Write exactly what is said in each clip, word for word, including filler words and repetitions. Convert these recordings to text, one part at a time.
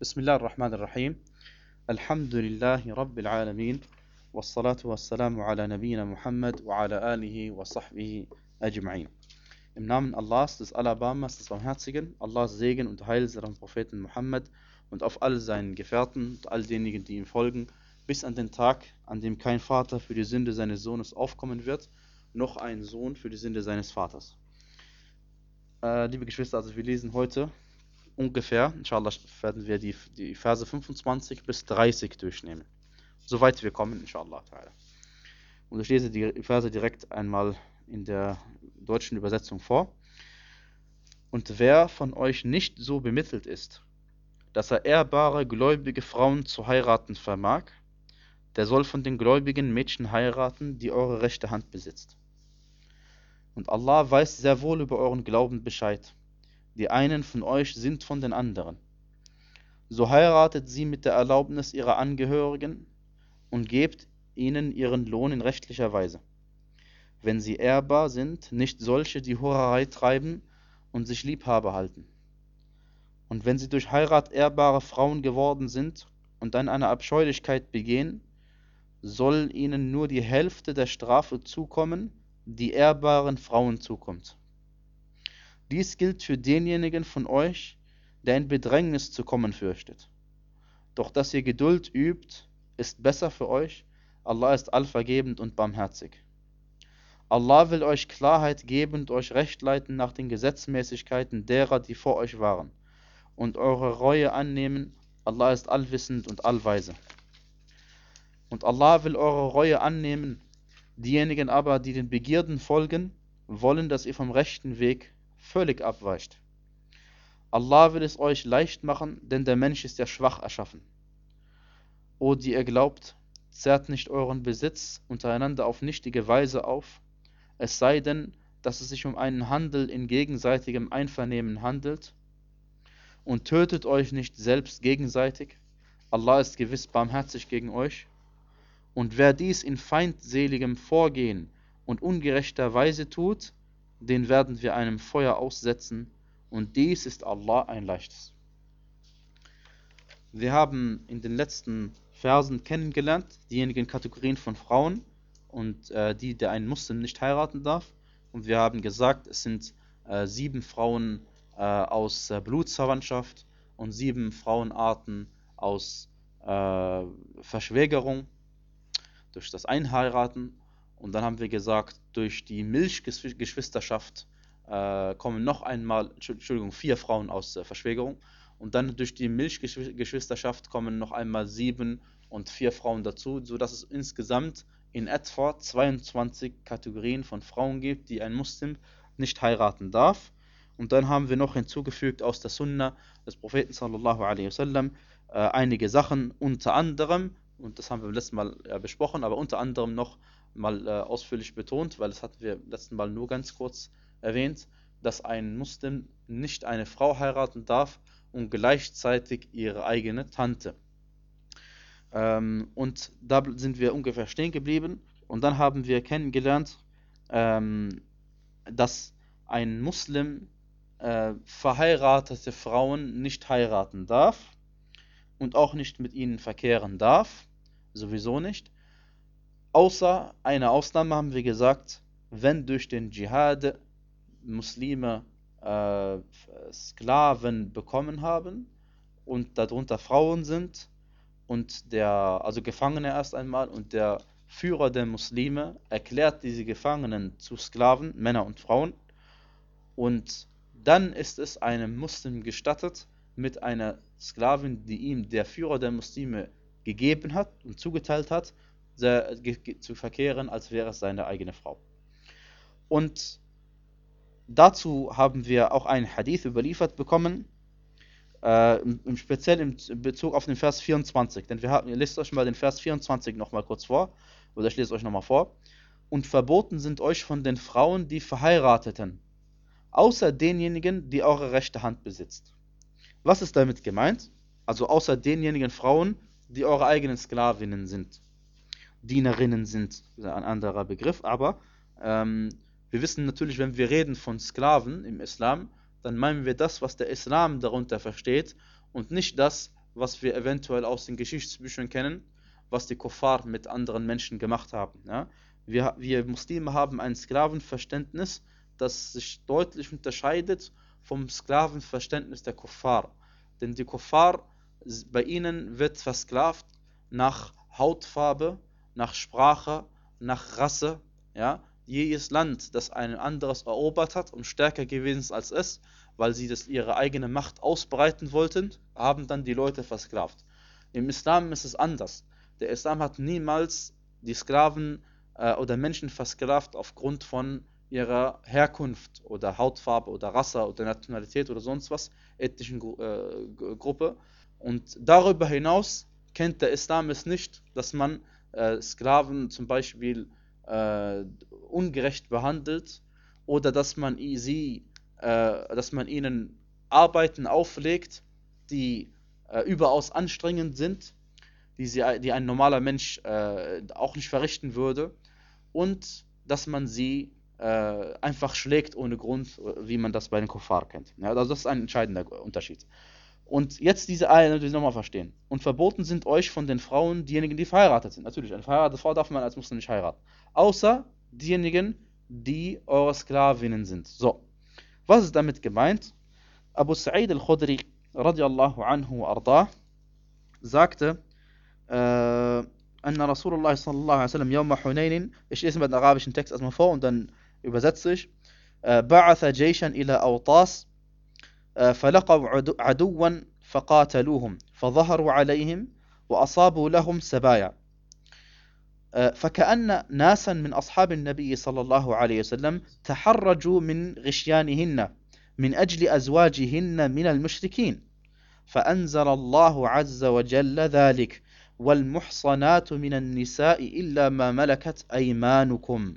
بسم الله الرحمن الرحيم. الحمد لله رب العالمين والصلاة والسلام على نبينا Muhammad وعلى آله وصحبه أجمعين. Im Namen Allahs, des Alabamas, des Barmherzigen, Allahs Segen und Heil sei auf den Propheten Muhammad und auf all seinen Gefährten und all diejenigen, die ihm folgen, bis an den Tag, an dem kein Vater für die Sünde seines Sohnes aufkommen wird, noch ein Sohn für die Sünde seines Vaters. Äh, liebe Geschwister, also wir lesen heute ungefähr, inshallah werden wir die, die Verse fünfundzwanzig bis dreißig durchnehmen. Soweit wir kommen, inshallah. Und ich lese die Verse direkt einmal in der deutschen Übersetzung vor. Und wer von euch nicht so bemittelt ist, dass er ehrbare, gläubige Frauen zu heiraten vermag, der soll von den gläubigen Mädchen heiraten, die eure rechte Hand besitzt. Und Allah weiß sehr wohl über euren Glauben Bescheid. Die einen von euch sind von den anderen. So heiratet sie mit der Erlaubnis ihrer Angehörigen und gebt ihnen ihren Lohn in rechtlicher Weise. Wenn sie ehrbar sind, nicht solche, die Hurerei treiben und sich Liebhaber halten. Und wenn sie durch Heirat ehrbare Frauen geworden sind und dann eine Abscheulichkeit begehen, soll ihnen nur die Hälfte der Strafe zukommen, die ehrbaren Frauen zukommt. Dies gilt für denjenigen von euch, der in Bedrängnis zu kommen fürchtet. Doch dass ihr Geduld übt, ist besser für euch. Allah ist allvergebend und barmherzig. Allah will euch Klarheit geben und euch recht leiten nach den Gesetzmäßigkeiten derer, die vor euch waren, und eure Reue annehmen. Allah ist allwissend und allweise. Und Allah will eure Reue annehmen. Diejenigen aber, die den Begierden folgen, wollen, dass ihr vom rechten Weg völlig abweicht. Allah will es euch leicht machen, denn der Mensch ist ja schwach erschaffen. O, die ihr glaubt, zerrt nicht euren Besitz untereinander auf nichtige Weise auf, es sei denn, dass es sich um einen Handel in gegenseitigem Einvernehmen handelt, und tötet euch nicht selbst gegenseitig. Allah ist gewiss barmherzig gegen euch. Und wer dies in feindseligem Vorgehen und ungerechter Weise tut, den werden wir einem Feuer aussetzen, und dies ist Allah ein leichtes. Wir haben in den letzten Versen kennengelernt, diejenigen Kategorien von Frauen und äh, die, der einen Muslim nicht heiraten darf. Und wir haben gesagt, es sind äh, sieben Frauen äh, aus äh, Blutsverwandtschaft und sieben Frauenarten aus äh, Verschwägerung durch das Einheiraten. Und dann haben wir gesagt, durch die Milchgeschwisterschaft äh, kommen noch einmal, Entschuldigung, vier Frauen aus äh, Verschwägerung. Und dann durch die Milchgeschwisterschaft kommen noch einmal sieben und vier Frauen dazu, sodass es insgesamt in etwa zweiundzwanzig Kategorien von Frauen gibt, die ein Muslim nicht heiraten darf. Und dann haben wir noch hinzugefügt aus der Sunna des Propheten sallallahu alaihi wasallam äh, einige Sachen, unter anderem, und das haben wir beim letzten Mal äh, besprochen, aber unter anderem noch mal äh, ausführlich betont, weil das hatten wir beim letzten Mal nur ganz kurz erwähnt, dass ein Muslim nicht eine Frau heiraten darf und gleichzeitig ihre eigene Tante. Ähm, und da sind wir ungefähr stehen geblieben, und dann haben wir kennengelernt, ähm, dass ein Muslim äh, verheiratete Frauen nicht heiraten darf und auch nicht mit ihnen verkehren darf, sowieso nicht. Außer eine Ausnahme haben wir gesagt, wenn durch den Dschihad Muslime äh, Sklaven bekommen haben und darunter Frauen sind und der, also Gefangene erst einmal, und der Führer der Muslime erklärt diese Gefangenen zu Sklaven, Männer und Frauen, und dann ist es einem Muslim gestattet, mit einer Sklavin, die ihm der Führer der Muslime gegeben hat und zugeteilt hat, zu verkehren, als wäre es seine eigene Frau. Und dazu haben wir auch einen Hadith überliefert bekommen, äh, im, speziell im Bezug auf den Vers vierundzwanzig. Denn wir haben, ihr lest euch mal den Vers vierundzwanzig nochmal kurz vor, oder ich lese euch nochmal vor. Und verboten sind euch von den Frauen die Verheirateten, außer denjenigen, die eure rechte Hand besitzt. Was ist damit gemeint? Also außer denjenigen Frauen, die eure eigenen Sklavinnen sind. Dienerinnen sind ein anderer Begriff, aber ähm, wir wissen natürlich, wenn wir reden von Sklaven im Islam, dann meinen wir das, was der Islam darunter versteht, und nicht das, was wir eventuell aus den Geschichtsbüchern kennen, was die Kuffar mit anderen Menschen gemacht haben. Ja? Wir, wir Muslime haben ein Sklavenverständnis, das sich deutlich unterscheidet vom Sklavenverständnis der Kuffar. Denn die Kuffar, bei ihnen wird versklavt nach Hautfarbe, nach Sprache, nach Rasse. Ja? Jedes Land, das ein anderes erobert hat und stärker gewesen ist als es, weil sie das ihre eigene Macht ausbreiten wollten, haben dann die Leute versklavt. Im Islam ist es anders. Der Islam hat niemals die Sklaven äh, oder Menschen versklavt aufgrund von ihrer Herkunft oder Hautfarbe oder Rasse oder Nationalität oder sonst was, ethnischen Gru äh, Gruppe. Und darüber hinaus kennt der Islam es nicht, dass man äh, Sklaven zum Beispiel äh, ungerecht behandelt oder dass man sie, äh, dass man ihnen Arbeiten auflegt, die äh, überaus anstrengend sind, die, sie, die ein normaler Mensch äh, auch nicht verrichten würde, und dass man sie äh, einfach schlägt ohne Grund, wie man das bei den Kuffar kennt. Ja, also das ist ein entscheidender Unterschied. Und jetzt diese Eier natürlich nochmal verstehen. Und verboten sind euch von den Frauen diejenigen, die verheiratet sind. Natürlich, eine verheiratete Frau darf man als Muslim nicht heiraten. Außer diejenigen, die eure Sklavinnen sind. So, was ist damit gemeint? Abu Sa'id al-Khudri radiallahu anhu wa ardah sagte, äh, أن رسول الله صلى الله عليه وسلم يوم حنين, ich lese mal den arabischen Text erstmal vor und dann übersetze ich, بعث جيشا إلى أوطاس فلقوا عدوا فقاتلوهم فظهروا عليهم وأصابوا لهم سبايا فكأن ناسا من أصحاب النبي صلى الله عليه وسلم تحرجوا من غشيانهن من أجل أزواجهن من المشركين فأنزل الله عز وجل ذلك والمحصنات من النساء إلا ما ملكت أيمانكم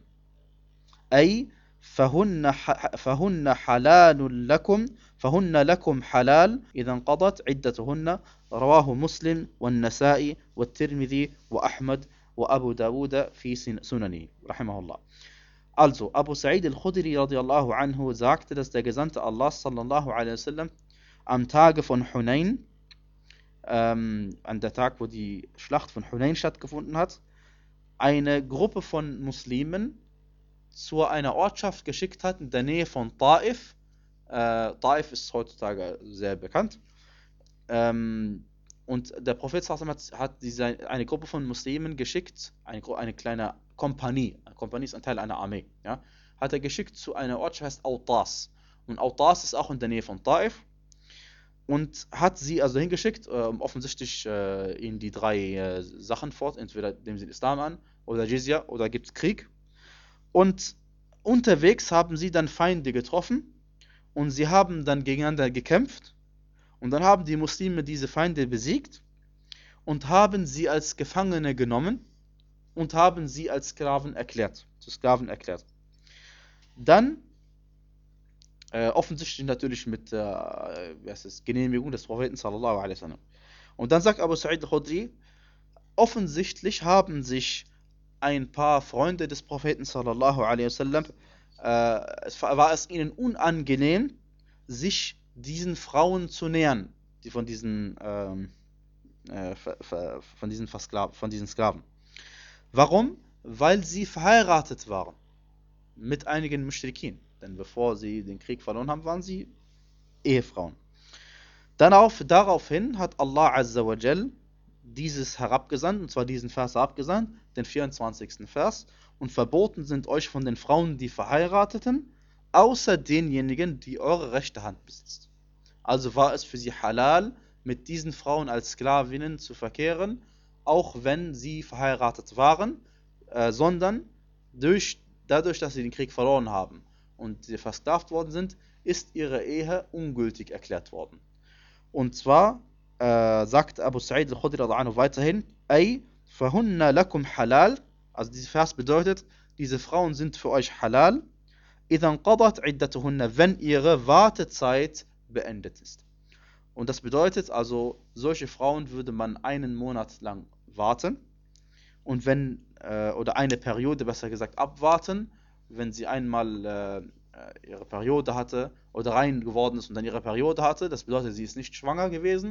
أي فهن, فهن حلال لكم فهن لكم حلال إذا انقضت عدتهن رواه مسلم والنسائي والترمذي وأحمد وأبو داود في سننه رحمه الله. Also, Abu Sa'id al-Khudri radiallahu anhu sagte, dass der Gesandte Allah sallallahu alaihi wasallam am Tage von Hunain, ähm, an der Tag, wo die Schlacht von Hunain stattgefunden hat, eine Gruppe von Muslimen zu einer Ortschaft geschickt hat in der Nähe von Taif. Äh, Taif ist heutzutage sehr bekannt. Ähm, und der Prophet hat, hat diese, eine Gruppe von Muslimen geschickt, eine, eine kleine Kompanie, eine Kompanie ist ein Teil einer Armee, ja, hat er geschickt zu einer Ortschaft, die heißt Autas. Und Autas ist auch in der Nähe von Taif. Und hat sie also hingeschickt, äh, offensichtlich äh, ihnen die drei äh, Sachen fort, entweder nehmen sie den Islam an, oder Jizya, oder gibt es Krieg. Und unterwegs haben sie dann Feinde getroffen und sie haben dann gegeneinander gekämpft. Und dann haben die Muslime diese Feinde besiegt und haben sie als Gefangene genommen und haben sie als Sklaven erklärt, zu Sklaven erklärt. Dann Äh, offensichtlich natürlich mit äh, wie heißt es, Genehmigung des Propheten sallallahu alaihi wasallam. Und dann sagt Abu Sa'id al-Khudri, offensichtlich haben sich ein paar Freunde des Propheten sallallahu alaihi wasallam, äh, es war es ihnen unangenehm, sich diesen Frauen zu nähern, die von diesen ähm, äh, von diesen von diesen Sklaven. Warum? Weil sie verheiratet waren mit einigen Mushrikin. Denn bevor sie den Krieg verloren haben, waren sie Ehefrauen. Darauf, daraufhin hat Allah Azza wa Jal dieses herabgesandt, und zwar diesen Vers herabgesandt, den vierundzwanzigsten Vers, und verboten sind euch von den Frauen, die verheirateten, außer denjenigen, die eure rechte Hand besitzt. Also war es für sie halal, mit diesen Frauen als Sklavinnen zu verkehren, auch wenn sie verheiratet waren, äh, sondern durch, dadurch, dass sie den Krieg verloren haben und sie versklavt worden sind, ist ihre Ehe ungültig erklärt worden. Und zwar äh, sagt Abu Sa'id al-Khudri weiterhin, Ay, fahunna lakum halal, also dieser Vers bedeutet, diese Frauen sind für euch halal, idhan qadat iddatuhunna, wenn ihre Wartezeit beendet ist. Und das bedeutet also, solche Frauen würde man einen Monat lang warten und wenn, äh, oder eine Periode besser gesagt abwarten, wenn sie einmal äh, ihre Periode hatte oder rein geworden ist und dann ihre Periode hatte, das bedeutet, sie ist nicht schwanger gewesen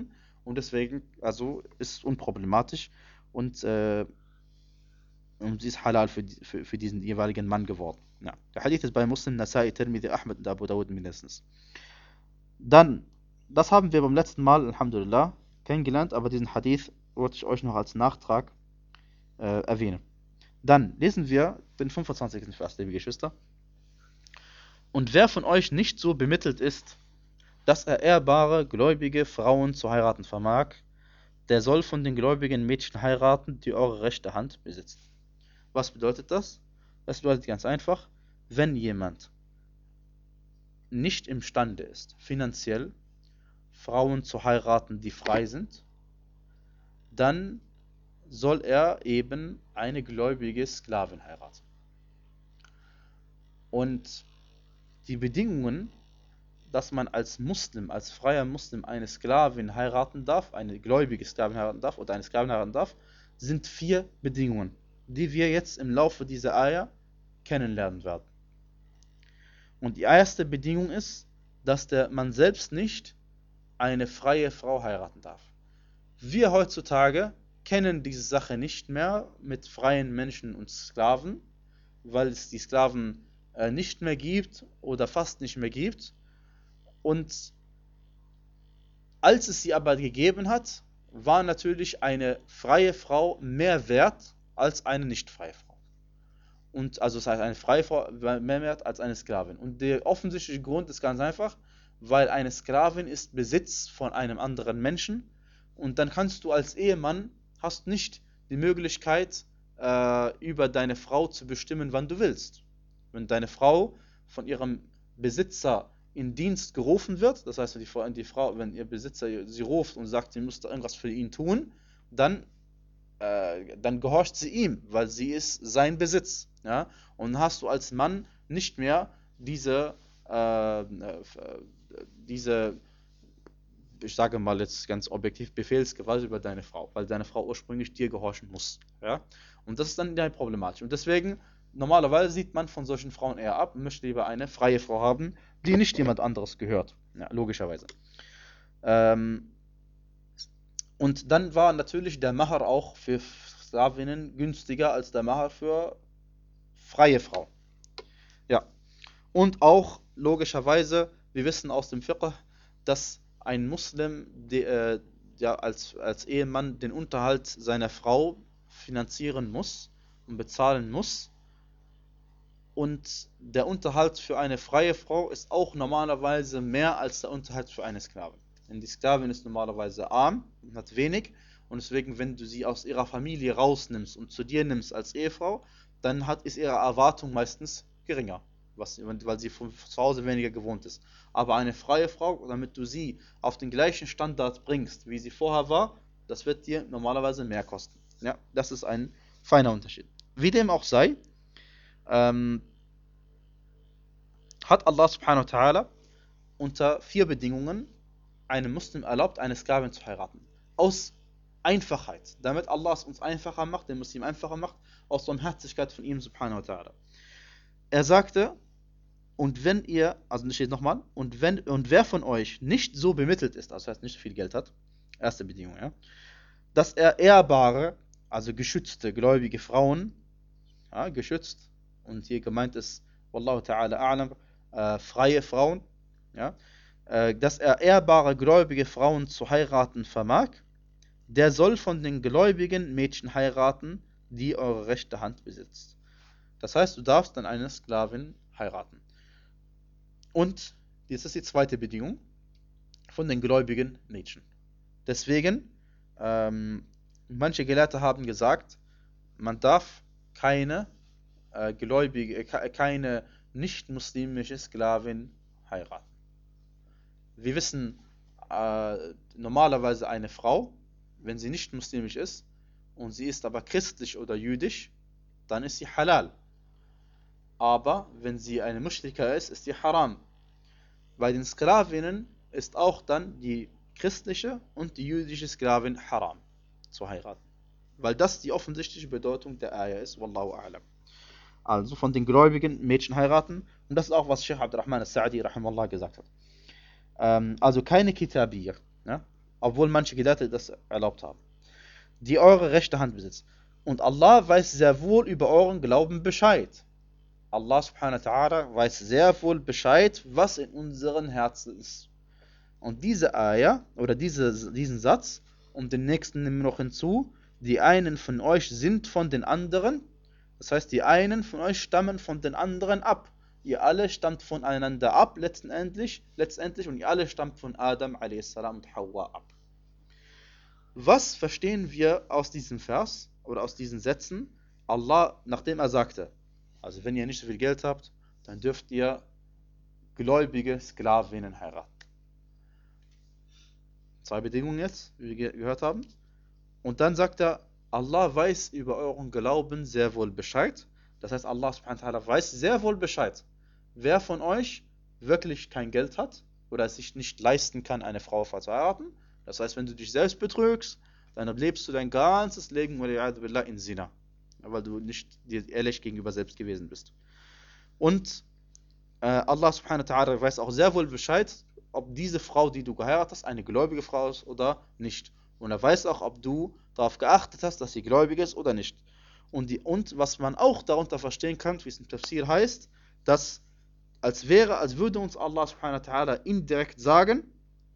und deswegen, also ist es unproblematisch und, äh, und sie ist halal für, die- für, für diesen jeweiligen Mann geworden. Ja. Der Hadith ist bei Muslim, Nasai, Tirmidhi, Ahmed und Abu Dawud mindestens. Dann, das haben wir beim letzten Mal, Alhamdulillah, kennengelernt, aber diesen Hadith wollte ich euch noch als Nachtrag äh, erwähnen. Dann lesen wir den fünfundzwanzigsten Vers, liebe Geschwister. Und wer von euch nicht so bemittelt ist, dass er ehrbare, gläubige Frauen zu heiraten vermag, der soll von den gläubigen Mädchen heiraten, die eure rechte Hand besitzen. Was bedeutet das? Das bedeutet ganz einfach, wenn jemand nicht imstande ist, finanziell Frauen zu heiraten, die frei sind, dann soll er eben eine gläubige Sklavin heiraten. Und die Bedingungen, dass man als Muslim, als freier Muslim eine Sklavin heiraten darf, eine gläubige Sklavin heiraten darf oder eine Sklavin heiraten darf, sind vier Bedingungen, die wir jetzt im Laufe dieser Ayah kennenlernen werden. Und die erste Bedingung ist, dass der man selbst nicht eine freie Frau heiraten darf. Wir heutzutage kennen diese Sache nicht mehr mit freien Menschen und Sklaven, weil es die Sklaven äh, nicht mehr gibt oder fast nicht mehr gibt. Und als es sie aber gegeben hat, war natürlich eine freie Frau mehr wert als eine nicht freie Frau. Und also das heißt, eine freie Frau war mehr wert als eine Sklavin. Und der offensichtliche Grund ist ganz einfach, weil eine Sklavin ist Besitz von einem anderen Menschen und dann kannst du als Ehemann, hast nicht die Möglichkeit, äh, über deine Frau zu bestimmen, wann du willst. Wenn deine Frau von ihrem Besitzer in Dienst gerufen wird, das heißt, wenn die Frau, die Frau, wenn ihr Besitzer sie ruft und sagt, sie muss da irgendwas für ihn tun, dann, äh, dann gehorcht sie ihm, weil sie ist sein Besitz. Ja? Und dann hast du als Mann nicht mehr diese, äh, diese, ich sage mal jetzt ganz objektiv, Befehlsgewalt über deine Frau, weil deine Frau ursprünglich dir gehorchen muss. Ja? Und das ist dann ja problematisch. Und deswegen, normalerweise sieht man von solchen Frauen eher ab und möchte lieber eine freie Frau haben, die nicht jemand anderes gehört. Ja, logischerweise. Ähm, und dann war natürlich der Mahar auch für Sklavinnen günstiger als der Mahar für freie Frauen. Ja. Und auch logischerweise, wir wissen aus dem Fiqh, dass ein Muslim de, äh, ja, als, als Ehemann den Unterhalt seiner Frau finanzieren muss und bezahlen muss. Und der Unterhalt für eine freie Frau ist auch normalerweise mehr als der Unterhalt für eine Sklavin. Denn die Sklavin ist normalerweise arm und hat wenig. Und deswegen, wenn du sie aus ihrer Familie rausnimmst und zu dir nimmst als Ehefrau, dann hat, ist ihre Erwartung meistens geringer, was, weil sie von zu Hause weniger gewohnt ist. Aber eine freie Frau, damit du sie auf den gleichen Standard bringst, wie sie vorher war, das wird dir normalerweise mehr kosten. Ja, das ist ein feiner Unterschied. Wie dem auch sei, ähm, hat Allah subhanahu wa ta'ala unter vier Bedingungen einem Muslim erlaubt, eine Sklavin zu heiraten. Aus Einfachheit, damit Allah es uns einfacher macht, den Muslim einfacher macht, aus Barmherzigkeit von ihm subhanahu wa ta'ala. Er sagte, und wenn ihr, also nicht jetzt nochmal, und wenn, und wer von euch nicht so bemittelt ist, also das heißt nicht so viel Geld hat, erste Bedingung, ja, dass er ehrbare, also geschützte, gläubige Frauen, ja, geschützt, und hier gemeint ist, Wallahu ta'ala a'lam, äh, freie Frauen, ja, äh, dass er ehrbare, gläubige Frauen zu heiraten vermag, der soll von den gläubigen Mädchen heiraten, die eure rechte Hand besitzt. Das heißt, du darfst dann eine Sklavin heiraten. Und jetzt ist die zweite Bedingung, von den gläubigen Mädchen. Deswegen, ähm, manche Gelehrte haben gesagt, man darf keine äh, gläubige, äh, keine nicht-muslimische Sklavin heiraten. Wir wissen, äh, normalerweise eine Frau, wenn sie nicht muslimisch ist und sie ist aber christlich oder jüdisch, dann ist sie halal. Aber wenn sie eine Mushrika ist, ist sie haram. Bei den Sklavinnen ist auch dann die christliche und die jüdische Sklavin haram zu heiraten. Weil das die offensichtliche Bedeutung der Ayah ist, Wallahu a'lam. Also von den gläubigen Mädchen heiraten. Und das ist auch, was Sheikh Abdurrahman al-Sa'di rahimahullah gesagt hat. Ähm, also keine Kitabiyya. Ja? obwohl manche Gelehrte das erlaubt haben, die eure rechte Hand besitzt. Und Allah weiß sehr wohl über euren Glauben Bescheid. Allah subhanahu wa ta'ala weiß sehr wohl Bescheid, was in unseren Herzen ist. Und diese Ayah, oder diese, diesen Satz, und den nächsten nehmen wir noch hinzu, die einen von euch sind von den anderen, das heißt, die einen von euch stammen von den anderen ab. Ihr alle stammt voneinander ab, letztendlich, letztendlich und ihr alle stammt von Adam a s. Und Hawa ab. Was verstehen wir aus diesem Vers, oder aus diesen Sätzen? Allah, nachdem er sagte, also wenn ihr nicht so viel Geld habt, dann dürft ihr gläubige Sklavinnen heiraten. Zwei Bedingungen jetzt, wie wir gehört haben. Und dann sagt er, Allah weiß über euren Glauben sehr wohl Bescheid. Das heißt, Allah subhanahu wa ta'ala weiß sehr wohl Bescheid. Wer von euch wirklich kein Geld hat oder es sich nicht leisten kann, eine Frau zu heiraten, das heißt, wenn du dich selbst betrügst, dann lebst du dein ganzes Leben in Zina, weil du nicht dir ehrlich gegenüber selbst gewesen bist. Und äh, Allah subhanahu wa ta'ala weiß auch sehr wohl Bescheid, ob diese Frau, die du geheiratet hast, eine gläubige Frau ist oder nicht. Und er weiß auch, ob du darauf geachtet hast, dass sie gläubig ist oder nicht. Und, die, und was man auch darunter verstehen kann, wie es im Tafsir heißt, dass als wäre, als würde uns Allah subhanahu wa ta'ala indirekt sagen,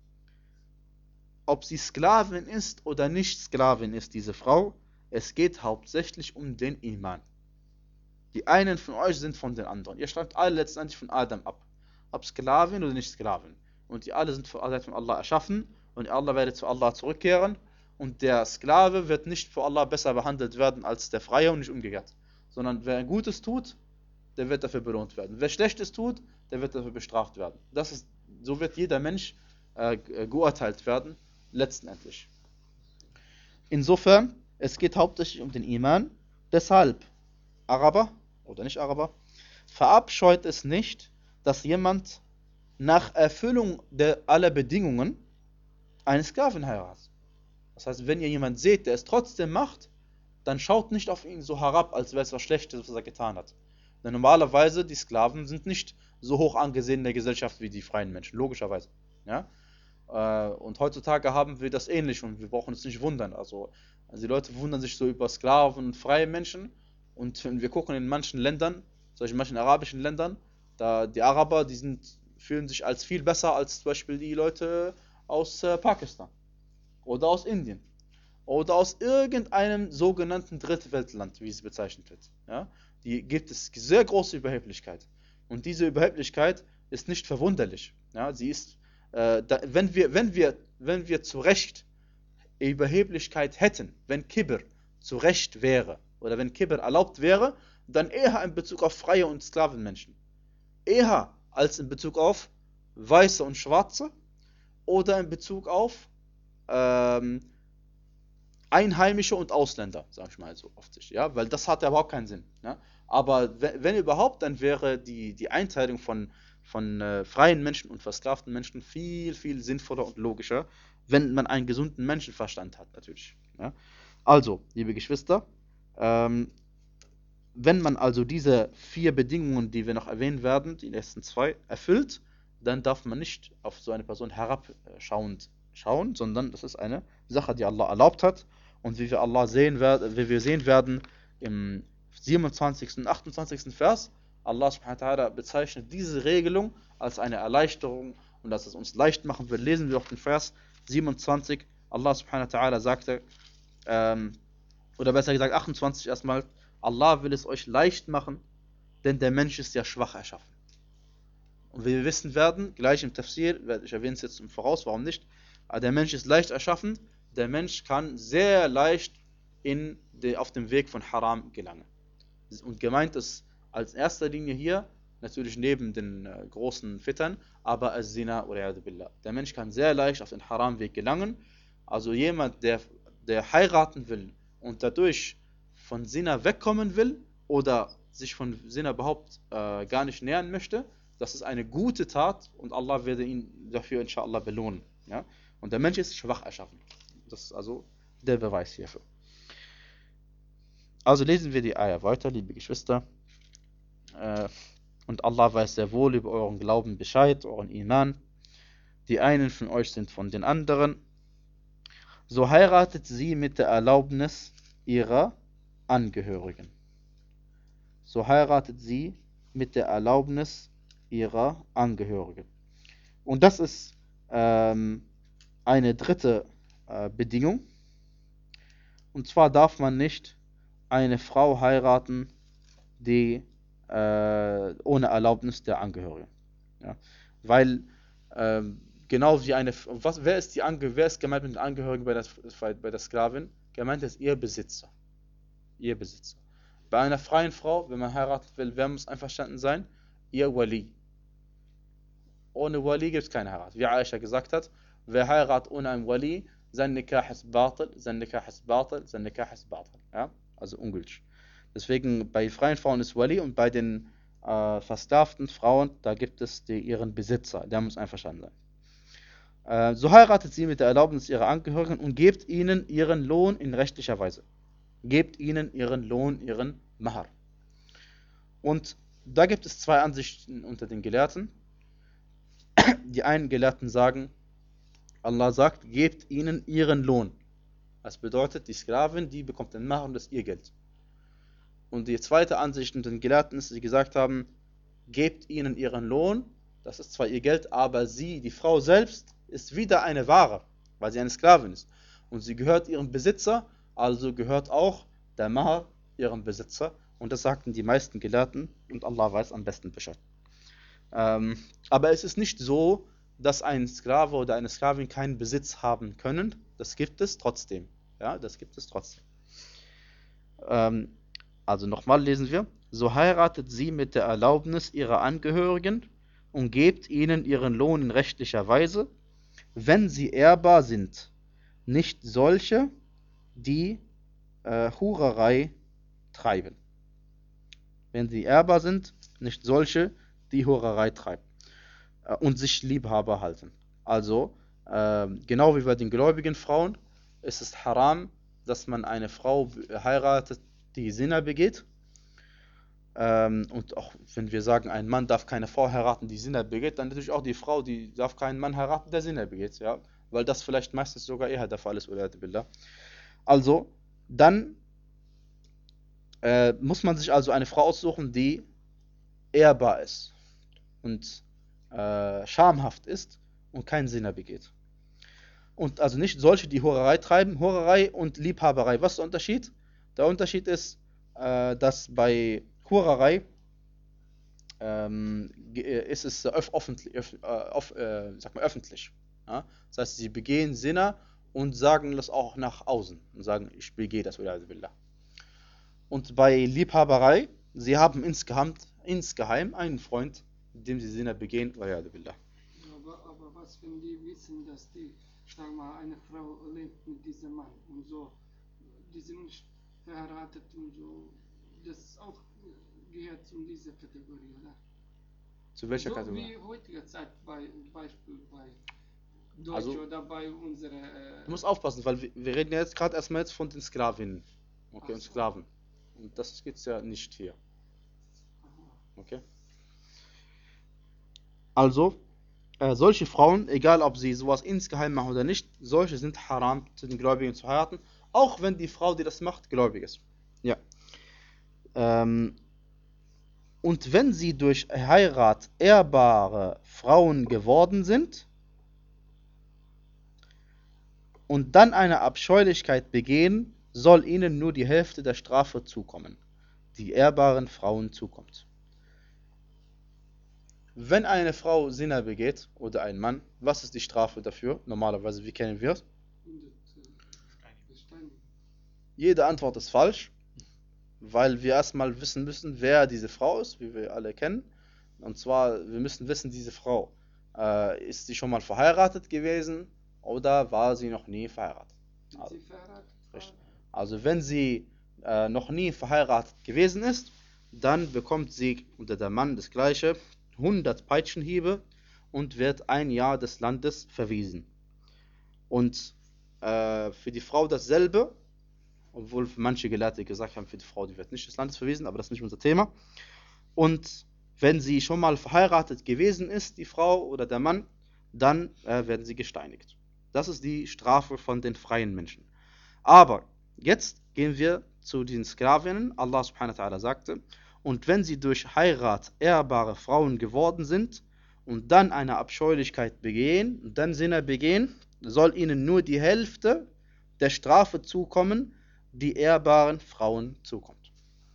ob sie Sklavin ist oder nicht Sklavin ist, diese Frau. Es geht hauptsächlich um den Iman. Die einen von euch sind von den anderen. Ihr stammt alle letztendlich von Adam ab. Ob Sklavin oder nicht Sklavin. Und die alle sind von Allah erschaffen und Allah werdet zu Allah zurückkehren. Und der Sklave wird nicht vor Allah besser behandelt werden als der Freie und nicht umgekehrt. Sondern wer Gutes tut, der wird dafür belohnt werden. Wer Schlechtes tut, der wird dafür bestraft werden. Das ist, so wird jeder Mensch äh, geurteilt werden, letztendlich. Insofern, es geht hauptsächlich um den Iman. Deshalb, Araber oder nicht Araber, verabscheut es nicht, dass jemand nach Erfüllung der aller Bedingungen einen Sklaven heiratet. Das heißt, wenn ihr jemanden seht, der es trotzdem macht, dann schaut nicht auf ihn so herab, als wäre es was Schlechtes, was er getan hat. Denn normalerweise, die Sklaven sind nicht so hoch angesehen in der Gesellschaft wie die freien Menschen, logischerweise. Ja? Und heutzutage haben wir das ähnlich und wir brauchen uns nicht wundern. Also, also die Leute wundern sich so über Sklaven und freie Menschen. Und wenn wir gucken in manchen Ländern, solchen manchen arabischen Ländern, da die Araber, die sind, fühlen sich als viel besser als zum Beispiel die Leute aus äh, Pakistan oder aus Indien oder aus irgendeinem sogenannten Drittweltland, wie es bezeichnet wird. Ja? Die gibt es sehr große Überheblichkeit. Und diese Überheblichkeit ist nicht verwunderlich. Ja? Sie ist, äh, da, wenn wir, wenn wir, wenn wir zu Recht Überheblichkeit hätten, wenn Kibr zu Recht wäre oder wenn Kibr erlaubt wäre, dann eher in Bezug auf freie und Sklavenmenschen. Eher als in Bezug auf Weiße und Schwarze oder in Bezug auf ähm, Einheimische und Ausländer, sag ich mal so oft. Ja? Weil das hat ja überhaupt keinen Sinn. Ja? Aber wenn, wenn überhaupt, dann wäre die, die Einteilung von, von äh, freien Menschen und versklavten Menschen viel, viel sinnvoller und logischer, wenn man einen gesunden Menschenverstand hat, natürlich. Ja? Also, liebe Geschwister, ähm, wenn man also diese vier Bedingungen, die wir noch erwähnen werden, die ersten zwei, erfüllt, dann darf man nicht auf so eine Person herabschauend schauen, sondern das ist eine Sache, die Allah erlaubt hat. Und wie wir Allah sehen werden, wie wir sehen werden im siebenundzwanzigsten und achtundzwanzigsten Vers, Allah subhanahu wa ta'ala bezeichnet diese Regelung als eine Erleichterung und dass es uns leicht machen wird. Lesen wir auch den Vers siebenundzwanzig. Allah subhanahu wa ta'ala sagte, ähm, oder besser gesagt achtundzwanzig erstmal, Allah will es euch leicht machen, denn der Mensch ist ja schwach erschaffen. Und wie wir wissen werden, gleich im Tafsir, ich erwähne es jetzt im Voraus, warum nicht, aber der Mensch ist leicht erschaffen, der Mensch kann sehr leicht in de, auf dem Weg von Haram gelangen. Und gemeint ist als erster Linie hier, natürlich neben den äh, großen Fittern, aber As-Zina oder Billah. Der Mensch kann sehr leicht auf den Haram-Weg gelangen. Also jemand, der, der heiraten will und dadurch von Zina wegkommen will oder sich von Zina überhaupt äh, gar nicht nähern möchte, das ist eine gute Tat und Allah werde ihn dafür inshallah belohnen. Ja? Und der Mensch ist schwach erschaffen. Das ist also der Beweis hierfür. Also lesen wir die Ayah weiter, liebe Geschwister. Äh, und Allah weiß sehr wohl über euren Glauben Bescheid, euren Iman. Die einen von euch sind von den anderen. so heiratet sie mit der Erlaubnis ihrer Angehörigen. So heiratet sie mit der Erlaubnis ihrer Angehörigen. Und das ist ähm, eine dritte äh, Bedingung. Und zwar darf man nicht eine Frau heiraten, die äh, ohne Erlaubnis der Angehörigen. Ja? Weil ähm, genau wie eine, was, wer ist die Ange, wer ist gemeint mit den Angehörigen bei der, bei der Sklavin? Gemeint ist ihr Besitzer. Ihr Besitzer. Bei einer freien Frau, wenn man heiraten will, wer muss einverstanden sein? Ihr Wali. Ohne Wali gibt es keine Heirat. Wie Aisha gesagt hat, wer heiratet ohne einen Wali, sein Nikah ist Batil, sein Nikah ist Batil, sein Nikah ist Batil. Ja? Also ungültig. Deswegen bei freien Frauen ist Wali und bei den äh, versklavten Frauen, da gibt es die, ihren Besitzer, der muss einverstanden sein. Äh, so heiratet sie mit der Erlaubnis ihrer Angehörigen und gebt ihnen ihren Lohn in rechtlicher Weise. Gebt ihnen ihren Lohn, ihren Mahar. Und da gibt es zwei Ansichten unter den Gelehrten. Die einen Gelehrten sagen, Allah sagt, gebt ihnen ihren Lohn. Das bedeutet, die Sklavin, die bekommt den Mahar und das ist ihr Geld. Und die zweite Ansicht unter den Gelehrten ist, dass sie gesagt haben, gebt ihnen ihren Lohn, das ist zwar ihr Geld, aber sie, die Frau selbst, ist wieder eine Ware, weil sie eine Sklavin ist. Und sie gehört ihrem Besitzer, also gehört auch der Mahar ihrem Besitzer. Und das sagten die meisten Gelehrten und Allah weiß am besten Bescheid. Ähm, aber es ist nicht so, dass ein Sklave oder eine Sklavin keinen Besitz haben können. Das gibt es trotzdem. Ja, das gibt es trotzdem. Ähm, also nochmal lesen wir. So heiratet sie mit der Erlaubnis ihrer Angehörigen und gebt ihnen ihren Lohn in rechtlicher Weise, wenn sie ehrbar sind. Nicht solche, die äh, Hurerei treiben. Wenn sie ehrbar sind, nicht solche, die Hurerei treiben äh, und sich Liebhaber halten. Also, äh, genau wie bei den gläubigen Frauen, ist es haram, dass man eine Frau heiratet, die Zina begeht. Ähm, und auch wenn wir sagen, ein Mann darf keine Frau heiraten, die Zina begeht, dann natürlich auch die Frau, die darf keinen Mann heiraten, der Zina begeht. Ja? Weil das vielleicht meistens sogar eher der Fall ist. Oder also, dann äh, muss man sich also eine Frau aussuchen, die ehrbar ist und äh, schamhaft ist und keinen Zina begeht. Und also nicht solche, die Hurerei treiben. Hurerei und Liebhaberei. Was ist der Unterschied? Der Unterschied ist, äh, dass bei Hurerei ähm, ist es öf öffentlich, öf äh, öf äh, sag mal öffentlich. Ja? Das heißt, sie begehen Zina und sagen das auch nach außen und sagen, ich begehe das. Und bei Liebhaberei, sie haben insgeheim, insgeheim einen Freund, mit dem sie Zina begehen. Aber, aber was, wenn die wissen, dass die, sagen wir mal, eine Frau lebt mit diesem Mann und so, die sind nicht verheiratet und so, das auch gehört zu dieser Kategorie, oder? Zu welcher so Kategorie? Wie heutiger Zeit, bei Beispiel bei Deutsch also, oder bei unserer... Äh, du musst aufpassen, weil wir, wir reden ja jetzt gerade erstmal jetzt von den Sklavinnen. Okay, so. und Sklaven. Und das gibt es ja nicht hier. Okay? Also, äh, solche Frauen, egal ob sie sowas insgeheim machen oder nicht, solche sind haram zu den Gläubigen zu heiraten, auch wenn die Frau, die das macht, gläubig ist. Ja. Ähm, und wenn sie durch Heirat ehrbare Frauen geworden sind und dann eine Abscheulichkeit begehen, soll ihnen nur die Hälfte der Strafe zukommen, die ehrbaren Frauen zukommt. Wenn eine Frau Zina begeht oder ein Mann, was ist die Strafe dafür? Normalerweise, wie kennen wir es? Jede Antwort ist falsch, weil wir erstmal wissen müssen, wer diese Frau ist, wie wir alle kennen. Und zwar, wir müssen wissen, diese Frau, äh, ist sie schon mal verheiratet gewesen oder war sie noch nie verheiratet? Also, sie verheiratet also wenn sie äh, noch nie verheiratet gewesen ist, dann bekommt sie unter der Mann das Gleiche, hundert Peitschenhiebe und wird ein Jahr des Landes verwiesen. Und äh, für die Frau dasselbe, obwohl manche Gelehrte gesagt haben, für die Frau, die wird nicht des Landes verwiesen, aber das ist nicht unser Thema. Und wenn sie schon mal verheiratet gewesen ist, die Frau oder der Mann, dann äh, werden sie gesteinigt. Das ist die Strafe von den freien Menschen. Aber jetzt gehen wir zu den Sklavinnen. Allah subhanahu wa ta'ala sagte, und wenn sie durch Heirat ehrbare Frauen geworden sind und dann eine Abscheulichkeit begehen, und dann Sinne begehen, soll ihnen nur die Hälfte der Strafe zukommen, die ehrbaren Frauen zukommt.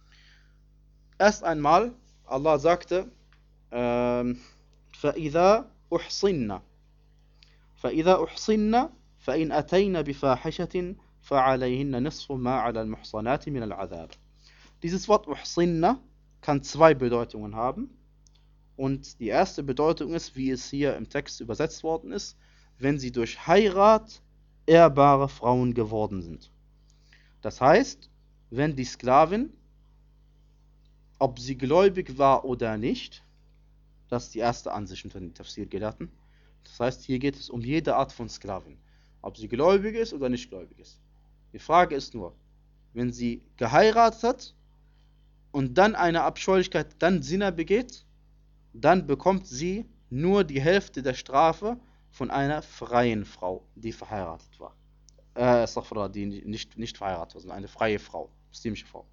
Erst einmal, Allah sagte, ähm, فَإِذَا أُحْصِنَّ فَإِذَا أُحْصِنَّ فَإِنْ أَتَيْنَ بِفَاحِشَةٍ فَعَلَيْهِنَّ نِصْفُ مَا عَلَى الْمُحْصَنَاتِ مِنَ الْعَذَابِ. Dieses Wort Uhsinna kann zwei Bedeutungen haben. Und die erste Bedeutung ist, wie es hier im Text übersetzt worden ist, wenn sie durch Heirat ehrbare Frauen geworden sind. Das heißt, wenn die Sklavin, ob sie gläubig war oder nicht, das ist die erste Ansicht unter den Tafsir-Gelehrten. Das heißt, hier geht es um jede Art von Sklavin, ob sie gläubig ist oder nicht gläubig ist. Die Frage ist nur, wenn sie geheiratet hat und dann eine Abscheulichkeit, dann Zina begeht, dann bekommt sie nur die Hälfte der Strafe von einer freien Frau, die verheiratet war. Äh, die nicht, nicht verheiratet war, sondern eine freie Frau, muslimische Frau.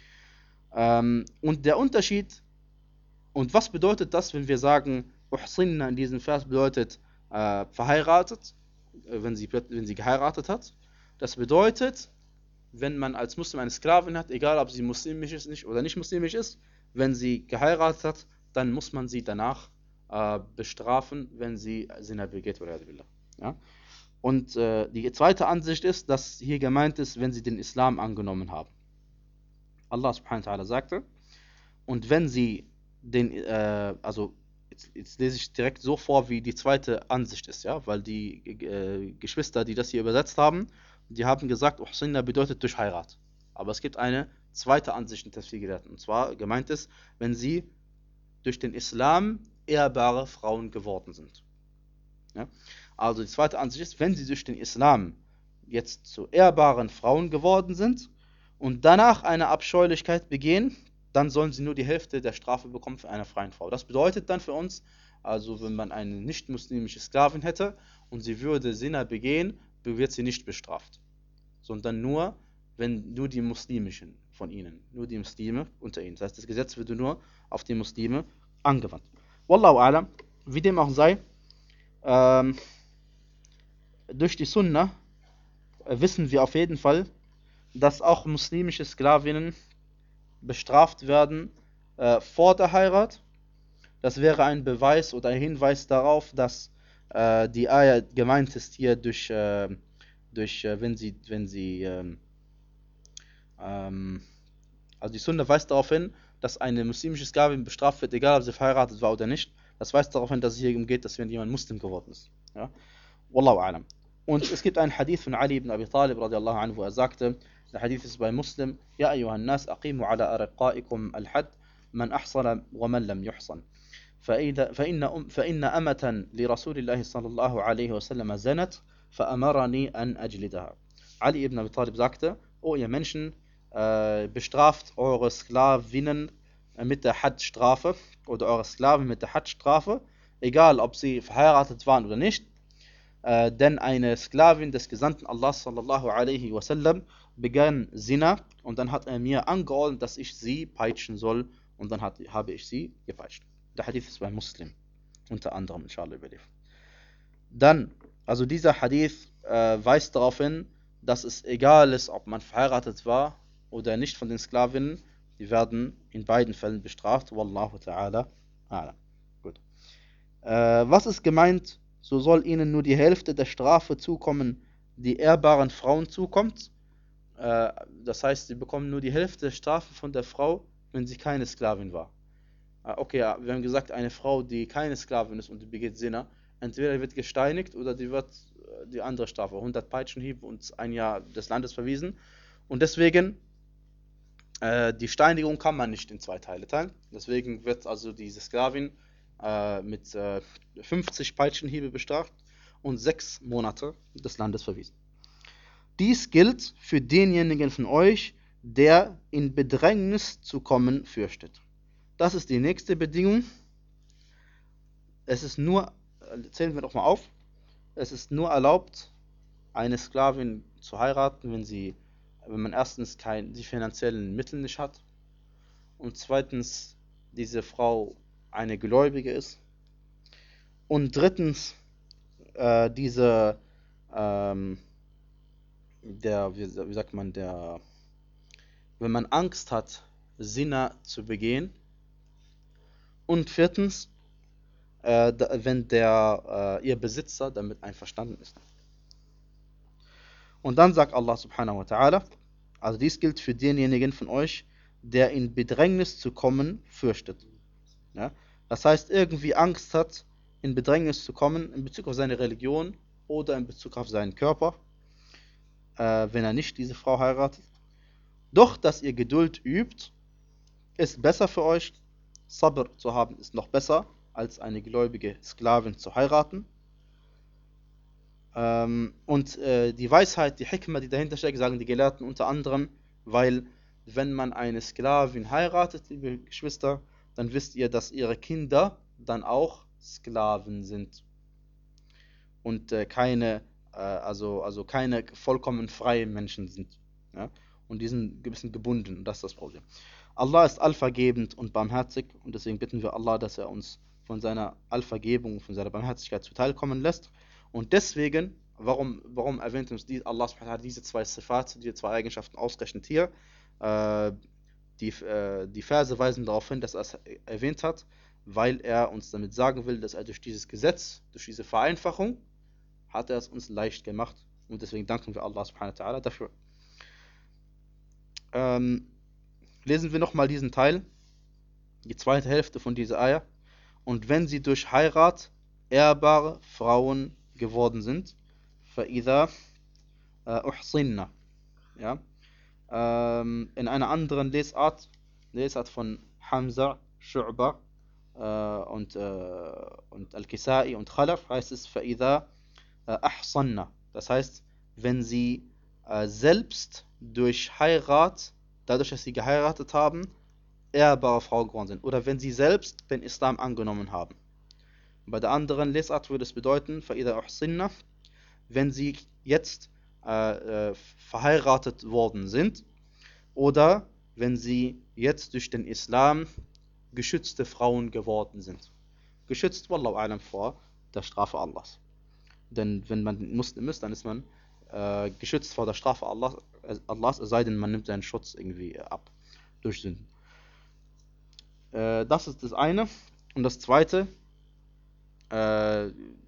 Ähm, und der Unterschied, und was bedeutet das, wenn wir sagen, Uhsinna in diesem Vers bedeutet äh, verheiratet, äh, wenn, sie, wenn sie geheiratet hat. Das bedeutet, wenn man als Muslim eine Sklavin hat, egal ob sie muslimisch ist nicht, oder nicht muslimisch ist, wenn sie geheiratet hat, dann muss man sie danach äh, bestrafen, wenn sie Zina begeht. Ja? Und äh, die zweite Ansicht ist, dass hier gemeint ist, wenn sie den Islam angenommen haben. Allah subhanahu wa ta'ala sagte, und wenn sie den, äh, also jetzt, jetzt lese ich direkt so vor, wie die zweite Ansicht ist, ja, weil die äh, Geschwister, die das hier übersetzt haben, die haben gesagt, Uhsinna bedeutet durch Heirat. Aber es gibt eine zweite Ansicht in Tafsir-Gelehrten, und zwar gemeint ist, wenn sie durch den Islam ehrbare Frauen geworden sind. Ja? Also die zweite Ansicht ist, wenn sie durch den Islam jetzt zu ehrbaren Frauen geworden sind und danach eine Abscheulichkeit begehen, dann sollen sie nur die Hälfte der Strafe bekommen für eine freie Frau. Das bedeutet dann für uns, also wenn man eine nicht-muslimische Sklavin hätte und sie würde Zina begehen, wird sie nicht bestraft. Sondern nur, wenn nur die Muslimischen von ihnen, nur die Muslime unter ihnen. Das heißt, das Gesetz würde nur auf die Muslime angewandt. Wallahu a'lam, wie dem auch sei, ähm, durch die Sunna äh, wissen wir auf jeden Fall, dass auch muslimische Sklavinnen bestraft werden äh, vor der Heirat. Das wäre ein Beweis oder ein Hinweis darauf, dass äh, die Ayah gemeint ist hier durch, äh, durch äh, wenn sie, wenn sie ähm, ähm, also die Sunna weist darauf hin, dass eine muslimische Sklavin bestraft wird, egal ob sie verheiratet war oder nicht. Das weist darauf hin, dass es hier umgeht, dass wenn jemand Muslim geworden ist. Ja? Wallahu a'lam. Und es gibt einen Hadith von Ali ibn Abi Talib radiallahu anhu, wo er sagte, der Hadith ist bei Muslim, Ja ayyuhan nas aqimu ala arqaikum al-had man ahsana wa man lam yuhsan. فإن فإن أمة لرسول الله صلى الله عليه وسلم زنت فأمرني أن أجلدها. Ali ibn Abi Talib sagte, O ihr Menschen, äh, bestraft eure Sklavinnen mit der Had-Strafe oder eure Sklaven mit der Had-Strafe, egal ob sie verheiratet waren oder nicht, äh, denn eine Sklavin des Gesandten Allah sallallahu alaihi wasallam begann Zina und dann hat er mir angeordnet, dass ich sie peitschen soll und dann hat, habe ich sie gepeitscht. Der Hadith ist bei Muslim, unter anderem, inshallah, überliefert. Dann, also dieser Hadith äh, weist darauf hin, dass es egal ist, ob man verheiratet war oder nicht von den Sklavinnen, die werden in beiden Fällen bestraft. Wallahu ta'ala a'lam. Gut. Äh, was ist gemeint? So soll ihnen nur die Hälfte der Strafe zukommen, die ehrbaren Frauen zukommt. Äh, das heißt, sie bekommen nur die Hälfte der Strafe von der Frau, wenn sie keine Sklavin war. Okay, ja, wir haben gesagt, eine Frau, die keine Sklavin ist und die begeht Zina, entweder wird gesteinigt oder die wird die andere Strafe, hundert Peitschenhiebe und ein Jahr des Landes verwiesen. Und deswegen, äh, die Steinigung kann man nicht in zwei Teile teilen. Deswegen wird also diese Sklavin äh, mit äh, fünfzig Peitschenhiebe bestraft und sechs Monate des Landes verwiesen. Dies gilt für denjenigen von euch, der in Bedrängnis zu kommen fürchtet. Das ist die nächste Bedingung. Es ist nur, zählen wir doch mal auf, es ist nur erlaubt, eine Sklavin zu heiraten, wenn sie, wenn man erstens kein, die finanziellen Mittel nicht hat und zweitens diese Frau eine Gläubige ist und drittens äh, diese ähm, der, wie, wie sagt man, der, wenn man Angst hat, Zina zu begehen und viertens, äh, da, wenn der äh, ihr Besitzer damit einverstanden ist. Und dann sagt Allah subhanahu wa ta'ala, also dies gilt für denjenigen von euch, der in Bedrängnis zu kommen fürchtet. Ja? Das heißt, irgendwie Angst hat, in Bedrängnis zu kommen in Bezug auf seine Religion oder in Bezug auf seinen Körper, äh, wenn er nicht diese Frau heiratet. Doch, dass ihr Geduld übt, ist besser für euch. Sabr zu haben ist noch besser, als eine gläubige Sklavin zu heiraten. Ähm, und äh, die Weisheit, die Hikmah, die dahinter steckt, sagen die Gelehrten unter anderem, weil wenn man eine Sklavin heiratet, liebe Geschwister, dann wisst ihr, dass ihre Kinder dann auch Sklaven sind und äh, keine, äh, also, also keine vollkommen freien Menschen sind. Ja? Und die sind ein bisschen gebunden, und das ist das Problem. Allah ist allvergebend und barmherzig und deswegen bitten wir Allah, dass er uns von seiner Allvergebung, von seiner Barmherzigkeit zuteilkommen lässt. Und deswegen, warum, warum erwähnt uns die, Allah subhanahu wa ta'ala diese zwei Sifat, diese zwei Eigenschaften ausgerechnet hier? Äh, die, äh, die Verse weisen darauf hin, dass er es erwähnt hat, weil er uns damit sagen will, dass er durch dieses Gesetz, durch diese Vereinfachung, hat er es uns leicht gemacht. Und deswegen danken wir Allah subhanahu wa ta'ala dafür. Ähm, lesen wir nochmal diesen Teil, die zweite Hälfte von dieser Ayah. Und wenn sie durch Heirat ehrbare Frauen geworden sind, فَإِذَا أُحْصِنَّ, ja, ähm, in einer anderen Lesart, Lesart von Hamza, Shu'ba äh, und, äh, und Al-Kisai und Khalaf heißt es فَإِذَا أَحْصَنَّ, das heißt, wenn sie äh, selbst durch Heirat, dadurch, dass sie geheiratet haben, ehrbare Frauen geworden sind. Oder wenn sie selbst den Islam angenommen haben. Bei der anderen Lesart würde es bedeuten, فَإِذَا أُحْصِنَّ, wenn sie jetzt äh, äh, verheiratet worden sind oder wenn sie jetzt durch den Islam geschützte Frauen geworden sind. Geschützt, wallahu a'lam, vor der Strafe Allahs. Denn wenn man Muslim ist, dann ist man äh, geschützt vor der Strafe Allah, Allahs, es sei denn, man nimmt seinen Schutz irgendwie ab durch Sünden. Äh, das ist das eine. Und das zweite, äh,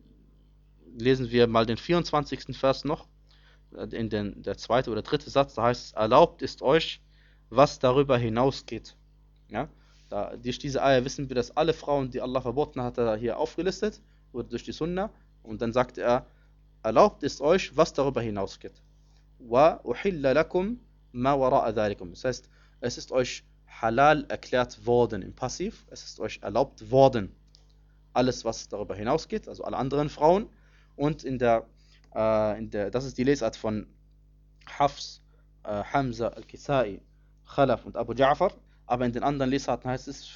lesen wir mal den vierundzwanzigsten Vers noch, in den, der zweite oder dritte Satz, da heißt es, erlaubt ist euch, was darüber hinausgeht. Ja? Da, durch diese Eier wissen wir, dass alle Frauen, die Allah verboten hat, er hier aufgelistet, oder durch die Sunna, und dann sagt er, erlaubt ist euch, was darüber hinausgeht. Wa uhilla lakum ma wara'a dhalikum. Das heißt, es ist euch halal erklärt worden im Passiv, es ist euch erlaubt worden, alles, was darüber hinausgeht, also alle anderen Frauen. Und in der, äh, in der das ist die Lesart von Hafs, äh, Hamza, Al-Kisai, Khalaf und Abu Ja'far. Aber in den anderen Lesarten heißt es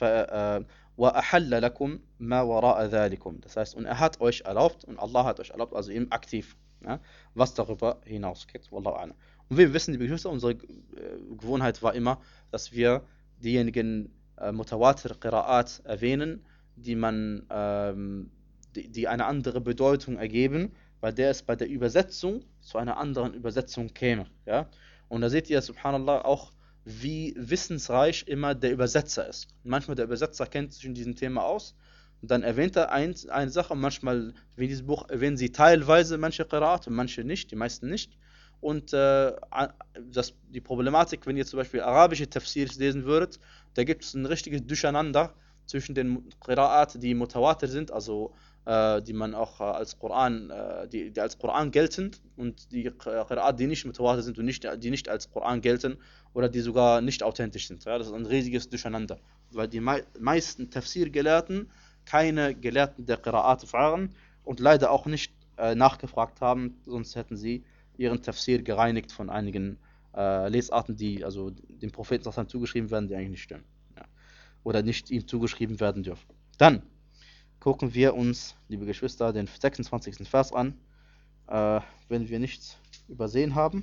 wa ahalla lakum ma wara'a dhalikum. Das heißt, und er hat euch erlaubt und Allah hat euch erlaubt, also eben aktiv, ja, was darüber hinausgeht. Wallahu a'lam. Und wir wissen, die Geschwister, unsere äh, Gewohnheit war immer, dass wir diejenigen äh, Mutawatir Qira'at erwähnen, die man ähm, die, die eine andere Bedeutung ergeben, weil der es bei der Übersetzung zu einer anderen Übersetzung käme. Ja? Und da seht ihr, subhanallah, auch wie wissensreich immer der Übersetzer ist. Manchmal der Übersetzer kennt sich in diesem Thema aus und dann erwähnt er ein, eine Sache und manchmal, wie dieses Buch, erwähnen sie teilweise manche Qira'at und manche nicht, die meisten nicht. Und äh, das, die Problematik, wenn ihr zum Beispiel arabische Tafsirs lesen würdet, da gibt es ein richtiges Durcheinander zwischen den Qira'at, die Mutawatir sind, also äh, die man auch äh, als Koran, äh, die, die als Koran gelten, und die Qira'at, die nicht Mutawatir sind und nicht, die nicht als Koran gelten oder die sogar nicht authentisch sind. Ja, das ist ein riesiges Durcheinander, weil die mei meisten Tafsir-Gelehrten keine Gelehrten der Qira'at waren und leider auch nicht äh, nachgefragt haben, sonst hätten sie ihren Tafsir gereinigt von einigen äh, Lesarten, die also dem Propheten zugeschrieben werden, die eigentlich nicht stimmen. Ja. Oder nicht ihm zugeschrieben werden dürfen. Dann gucken wir uns, liebe Geschwister, den sechsundzwanzigsten Vers an. äh, wenn wir nichts übersehen haben.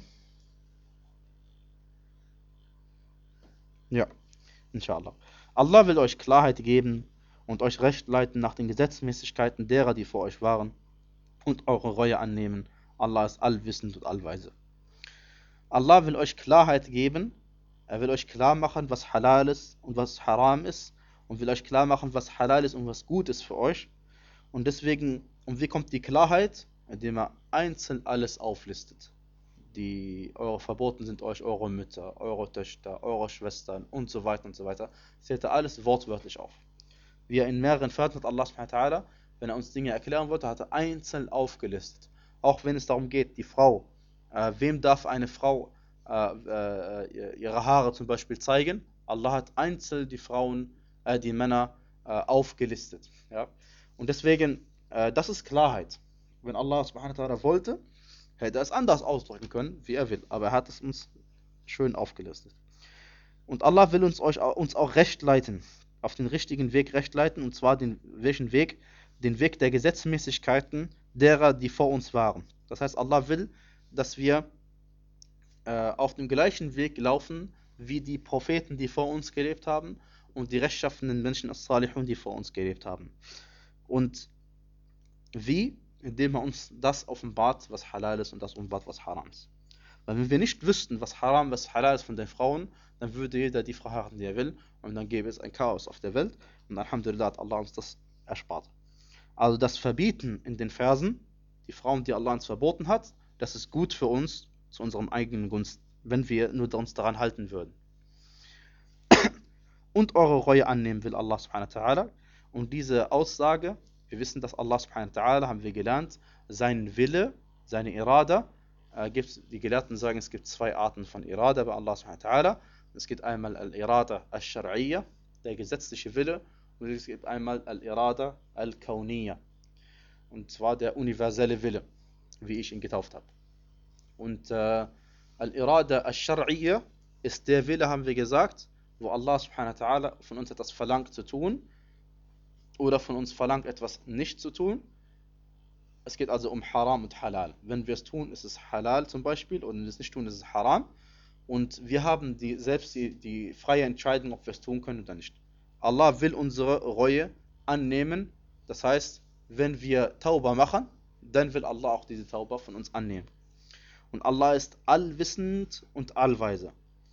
Ja, inshallah. Allah will euch Klarheit geben und euch recht leiten nach den Gesetzmäßigkeiten derer, die vor euch waren, und eure Reue annehmen. Allah ist allwissend und allweise. Allah will euch Klarheit geben. Er will euch klar machen, was halal ist und was haram ist, und will euch klar machen, was halal ist und was gut ist für euch. Und deswegen, und wie kommt die Klarheit? Indem er einzeln alles auflistet. Die eure verboten sind euch eure Mütter, eure Töchter, eure Schwestern und so weiter und so weiter. Zählt er alles wortwörtlich auf. Wie er in mehreren Versen hat Allah subhanahu wa ta'ala, wenn er uns Dinge erklären wollte, hat er einzeln aufgelistet. Auch wenn es darum geht, die Frau, äh, wem darf eine Frau äh, äh, ihre Haare zum Beispiel zeigen? Allah hat einzeln die Frauen, äh, die Männer äh, aufgelistet. Ja? Und deswegen, äh, das ist Klarheit. Wenn Allah subhanahu wa ta'ala wollte, hätte er es anders ausdrücken können, wie er will. Aber er hat es uns schön aufgelistet. Und Allah will uns, euch, uns auch recht leiten, auf den richtigen Weg recht leiten, und zwar den welchen Weg? Den Weg der Gesetzmäßigkeiten derer, die vor uns waren. Das heißt, Allah will, dass wir äh, auf dem gleichen Weg laufen, wie die Propheten, die vor uns gelebt haben, und die rechtschaffenen Menschen, as-Salihun, die vor uns gelebt haben. Und wie? Indem er uns das offenbart, was halal ist, und das offenbart, was haram ist. Weil wenn wir nicht wüssten, was haram, was halal ist von den Frauen, dann würde jeder die Frau heiraten, die er will, und dann gäbe es ein Chaos auf der Welt. Und Alhamdulillah hat Allah uns das erspart. Also das Verbieten in den Versen, die Frauen, die Allah uns verboten hat, das ist gut für uns, zu unserem eigenen Gunst, wenn wir nur uns daran halten würden. Und eure Reue annehmen will Allah subhanahu wa ta'ala. Und diese Aussage, wir wissen, dass Allah subhanahu wa ta'ala, haben wir gelernt, sein Wille, seine Irada, äh, gibt's, die Gelehrten sagen, es gibt zwei Arten von Irada bei Allah subhanahu wa ta'ala. Es gibt einmal Al-Irada al-Shar'iyya, der gesetzliche Wille, und es gibt einmal Al-Irada al-Kawniyya, und zwar der universelle Wille, wie ich ihn getauft habe. Und äh, Al-Irada al-Shar'iyya ist der Wille, haben wir gesagt, wo Allah subhanahu wa ta'ala von uns etwas verlangt zu tun, oder von uns verlangt, etwas nicht zu tun. Es geht also um Haram und Halal. Wenn wir es tun, ist es Halal zum Beispiel, und wenn wir es nicht tun, ist es Haram. Und wir haben die, selbst die, die freie Entscheidung, ob wir es tun können oder nicht. Allah will unsere Reue annehmen. Das heißt, wenn wir Tauba machen, dann will Allah auch diese Tauba von uns annehmen. Und Allah ist allwissend und allweise.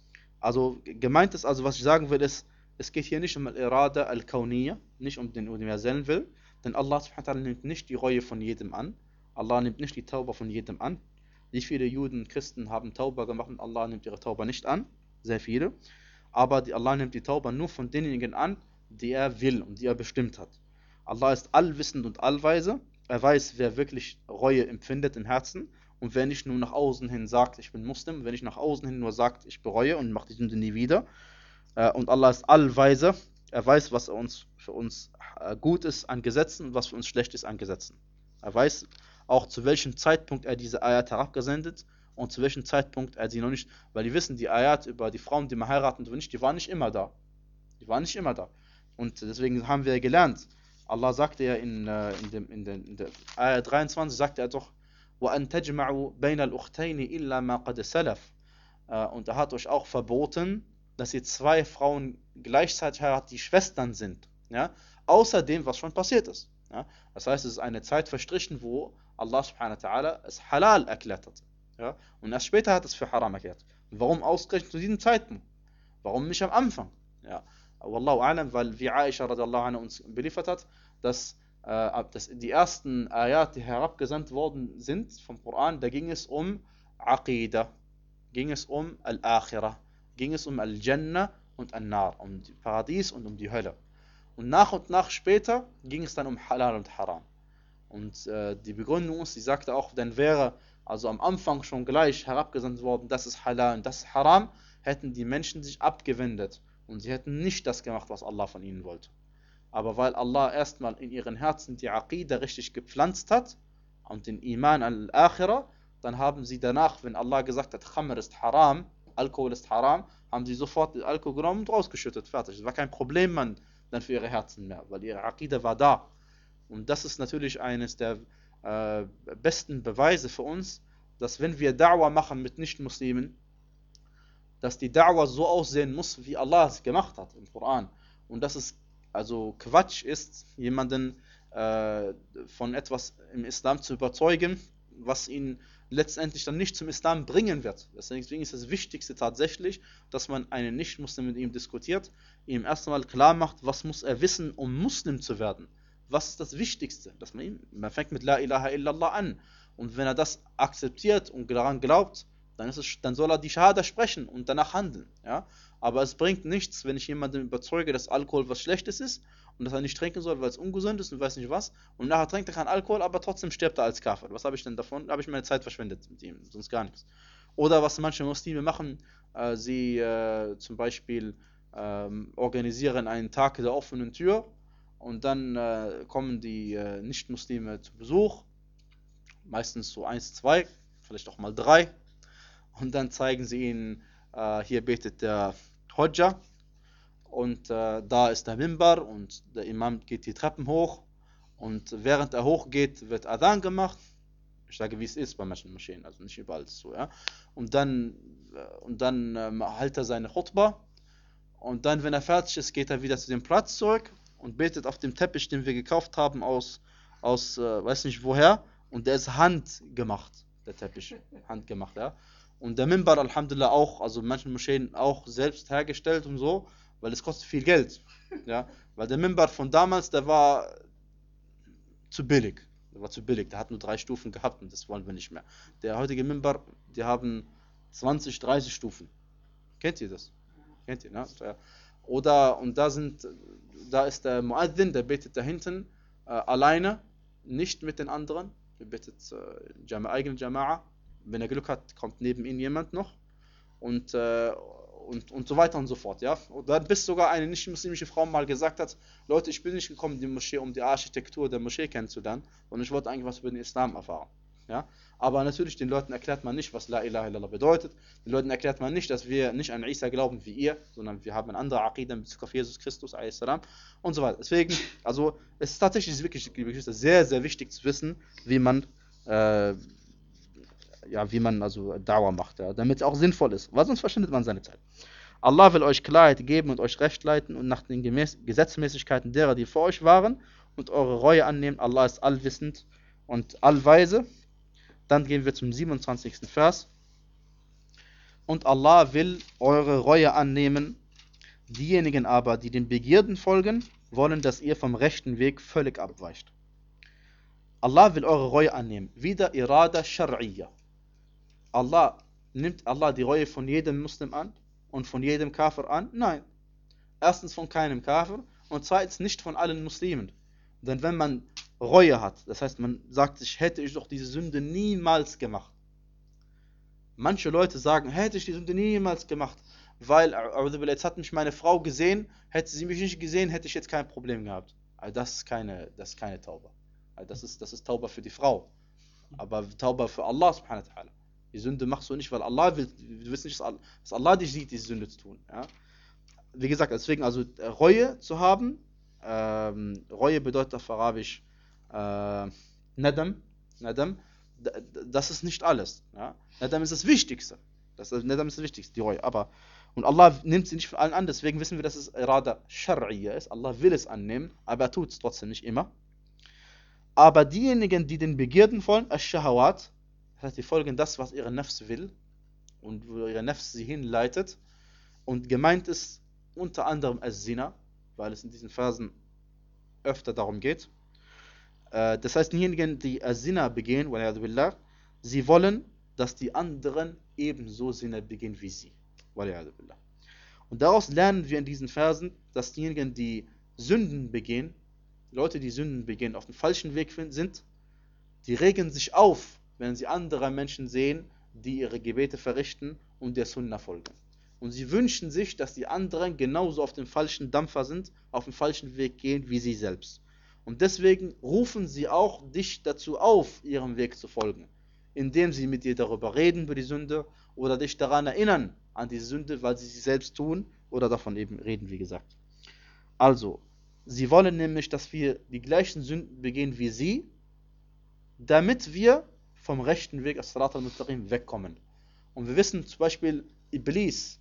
Also gemeint ist, also was ich sagen will, ist, es geht hier nicht um Al-Irada al-Kawniyya, nicht um den universellen Willen, denn Allah subhanahu wa ta'ala nimmt nicht die Reue von jedem an. Allah nimmt nicht die Tauba von jedem an. Wie viele Juden und Christen haben Tauba gemacht und Allah nimmt ihre Tauba nicht an? Sehr viele. Aber die, Allah nimmt die Tauba nur von denjenigen an, die er will und die er bestimmt hat. Allah ist allwissend und allweise. Er weiß, wer wirklich Reue empfindet im Herzen, und wer nicht nur nach außen hin sagt, ich bin Muslim, wer nicht nach außen hin nur sagt, ich bereue und mache die Sünde nie wieder. Und Allah ist allweise. Er weiß, was uns, für uns gut ist an Gesetzen und was für uns schlecht ist an Gesetzen. Er weiß auch, zu welchem Zeitpunkt er diese Ayat herabgesendet und zu welchem Zeitpunkt er sie noch nicht, weil die wissen, die Ayat über die Frauen, die man heiraten will, nicht, die waren nicht immer da. Die waren nicht immer da. Und deswegen haben wir gelernt, Allah sagte ja in, in, dem, in, den, in der Ayat dreiundzwanzig, sagte er doch, وَأَن تَجْمَعُوا بَيْنَ الْأُخْتَيْنِ إِلَّا مَا قَدْ سَلَفَ. Und er hat euch auch verboten, dass ihr zwei Frauen gleichzeitig heiratet, die Schwestern sind. Ja? Außer dem, was schon passiert ist. Ja? Das heißt, es ist eine Zeit verstrichen, wo Allah subhanahu wa ta'ala es halal erklärt hat. Ja? Und erst später hat es für haram erklärt. Und warum ausgerechnet zu diesem Zeitpunkt? Warum nicht am Anfang? Ja? Wallahu a'lam, weil wie Aisha radiallahu anha uns beliefert hat, dass, äh, dass die ersten Ayat, die herabgesandt worden sind vom Koran, da ging es um Aqidah, ging es um Al-Akhirah, ging es um Al-Jannah und Al-Nar, um die Paradies und um die Hölle. Und nach und nach später ging es dann um Halal und Haram. Und äh, die Begründung ist, sie sagte auch, dann wäre also am Anfang schon gleich herabgesandt worden, das ist Halal und das ist Haram, hätten die Menschen sich abgewendet und sie hätten nicht das gemacht, was Allah von ihnen wollte. Aber weil Allah erstmal in ihren Herzen die Aqidah richtig gepflanzt hat und den Iman al-Akhirah, dann haben sie danach, wenn Allah gesagt hat, Khamr ist haram, Alkohol ist haram, haben sie sofort den Alkohol genommen und rausgeschüttet, fertig. Das war kein Problem man, dann für ihre Herzen mehr, weil ihre Aqidah war da. Und das ist natürlich eines der äh, besten Beweise für uns, dass wenn wir Da'wah machen mit Nicht-Muslimen, dass die Da'wah so aussehen muss, wie Allah es gemacht hat im Koran. Und dass es also Quatsch ist, jemanden äh, von etwas im Islam zu überzeugen, was ihn letztendlich dann nicht zum Islam bringen wird. Deswegen ist das Wichtigste tatsächlich, dass man einen Nicht-Muslim mit ihm diskutiert, ihm erst einmal klar macht, was muss er wissen, um Muslim zu werden. Was ist das Wichtigste? Dass man, ihm, man fängt mit La ilaha illallah an. Und wenn er das akzeptiert und daran glaubt, dann, ist es, dann soll er die Shahada sprechen und danach handeln. Ja? Aber es bringt nichts, wenn ich jemanden überzeuge, dass Alkohol was Schlechtes ist und dass er nicht trinken soll, weil es ungesund ist und weiß nicht was. Und nachher trinkt er keinen Alkohol, aber trotzdem stirbt er als Kafir. Was habe ich denn davon? Da habe ich meine Zeit verschwendet mit ihm, sonst gar nichts. Oder was manche Muslime machen, äh, sie äh, zum Beispiel äh, organisieren einen Tag der offenen Tür und dann äh, kommen die äh, Nicht-Muslime zu Besuch, meistens so eins, zwei, vielleicht auch mal drei. Und dann zeigen sie ihnen, äh, hier betet der Hodja und äh, da ist der Mimbar und der Imam geht die Treppen hoch und während er hochgeht, wird Adhan gemacht. Ich sage, wie es ist bei manchen Moscheen, also nicht überall ist so, ja. Und dann, äh, und dann äh, hält er seine Khutbah und dann, wenn er fertig ist, geht er wieder zu dem Platz zurück und betet auf dem Teppich, den wir gekauft haben aus, aus äh, weiß nicht woher, und der ist handgemacht, der Teppich, handgemacht, ja. Und der Mimbar, Alhamdulillah, auch, also in manchen Moscheen auch selbst hergestellt und so, weil es kostet viel Geld. Ja? Weil der Mimbar von damals, der war zu billig. Der war zu billig, der hat nur drei Stufen gehabt und das wollen wir nicht mehr. Der heutige Mimbar, die haben zwanzig, dreißig Stufen. Kennt ihr das? Kennt ihr, ne? Oder, und da sind, da ist der Muaddin, der betet da hinten äh, alleine, nicht mit den anderen. Der betet äh, Jama, eigene Jama'a. Wenn er Glück hat, kommt neben ihm jemand noch und, äh, und, und so weiter und so fort. Ja? Und dann bis sogar eine nicht-muslimische Frau mal gesagt hat, Leute, ich bin nicht gekommen in die Moschee, um die Architektur der Moschee kennenzulernen, sondern ich wollte eigentlich was über den Islam erfahren. Ja? Aber natürlich, den Leuten erklärt man nicht, was La ilaha illallah bedeutet. Den Leuten erklärt man nicht, dass wir nicht an Isa glauben wie ihr, sondern wir haben eine andere Aqidah in Bezug auf Jesus Christus a s. Und so weiter. Deswegen, also es ist tatsächlich wirklich, wirklich sehr, sehr wichtig zu wissen, wie man äh, ja, wie man also Dauer macht, ja, damit es auch sinnvoll ist, weil sonst verschwendet man seine Zeit. Allah will euch Klarheit geben und euch Recht leiten und nach den Gemäß Gesetzmäßigkeiten derer, die vor euch waren, und eure Reue annehmen. Allah ist allwissend und allweise. Dann gehen wir zum siebenundzwanzigsten Vers. Und Allah will eure Reue annehmen. Diejenigen aber, die den Begierden folgen, wollen, dass ihr vom rechten Weg völlig abweicht. Allah will eure Reue annehmen. Wieder Irada Shar'iyya. Allah, nimmt Allah die Reue von jedem Muslim an und von jedem Kafir an? Nein. Erstens von keinem Kafir und zweitens nicht von allen Muslimen. Denn wenn man Reue hat, das heißt man sagt sich, hätte ich doch diese Sünde niemals gemacht. Manche Leute sagen, hätte ich die Sünde niemals gemacht, weil jetzt hat mich meine Frau gesehen, hätte sie mich nicht gesehen, hätte ich jetzt kein Problem gehabt. Also das ist keine, das ist keine Tauba. Also das ist, das ist Tauba für die Frau. Aber Tauba für Allah subhanahu wa ta'ala. Die Sünde machst du nicht, weil Allah will, du willst nicht, dass Allah dich sieht, diese Sünde zu tun. Ja? Wie gesagt, deswegen also Reue zu haben, ähm, Reue bedeutet auf Arabisch äh, Nadam, Nadam, das ist nicht alles. Ja? Nadam ist das Wichtigste. Das ist, Nadam ist das Wichtigste, die Reue. Aber, und Allah nimmt sie nicht von allen an, deswegen wissen wir, dass es Irada Shar'iyya ist. Allah will es annehmen, aber er tut es trotzdem nicht immer. Aber diejenigen, die den Begierden folgen, Ash-Shahawat, das heißt, die folgen das, was ihre Nafs will und wo ihre Nafs sie hinleitet. Und gemeint ist unter anderem As-Zina, weil es in diesen Versen öfter darum geht. Das heißt, diejenigen, die As-Zina begehen, sie wollen, dass die anderen ebenso Zina begehen wie sie. Und daraus lernen wir in diesen Versen, dass diejenigen, die Sünden begehen, Leute, die Sünden begehen, auf dem falschen Weg sind, die regen sich auf, wenn sie andere Menschen sehen, die ihre Gebete verrichten und der Sunna folgen. Und sie wünschen sich, dass die anderen genauso auf dem falschen Dampfer sind, auf dem falschen Weg gehen wie sie selbst. Und deswegen rufen sie auch dich dazu auf, ihrem Weg zu folgen, indem sie mit dir darüber reden, über die Sünde, oder dich daran erinnern, an die Sünde, weil sie sie selbst tun, oder davon eben reden, wie gesagt. Also, sie wollen nämlich, dass wir die gleichen Sünden begehen wie sie, damit wir vom rechten Weg, as-Sirat al-Mustaqim, wegkommen. Und wir wissen zum Beispiel, Iblis,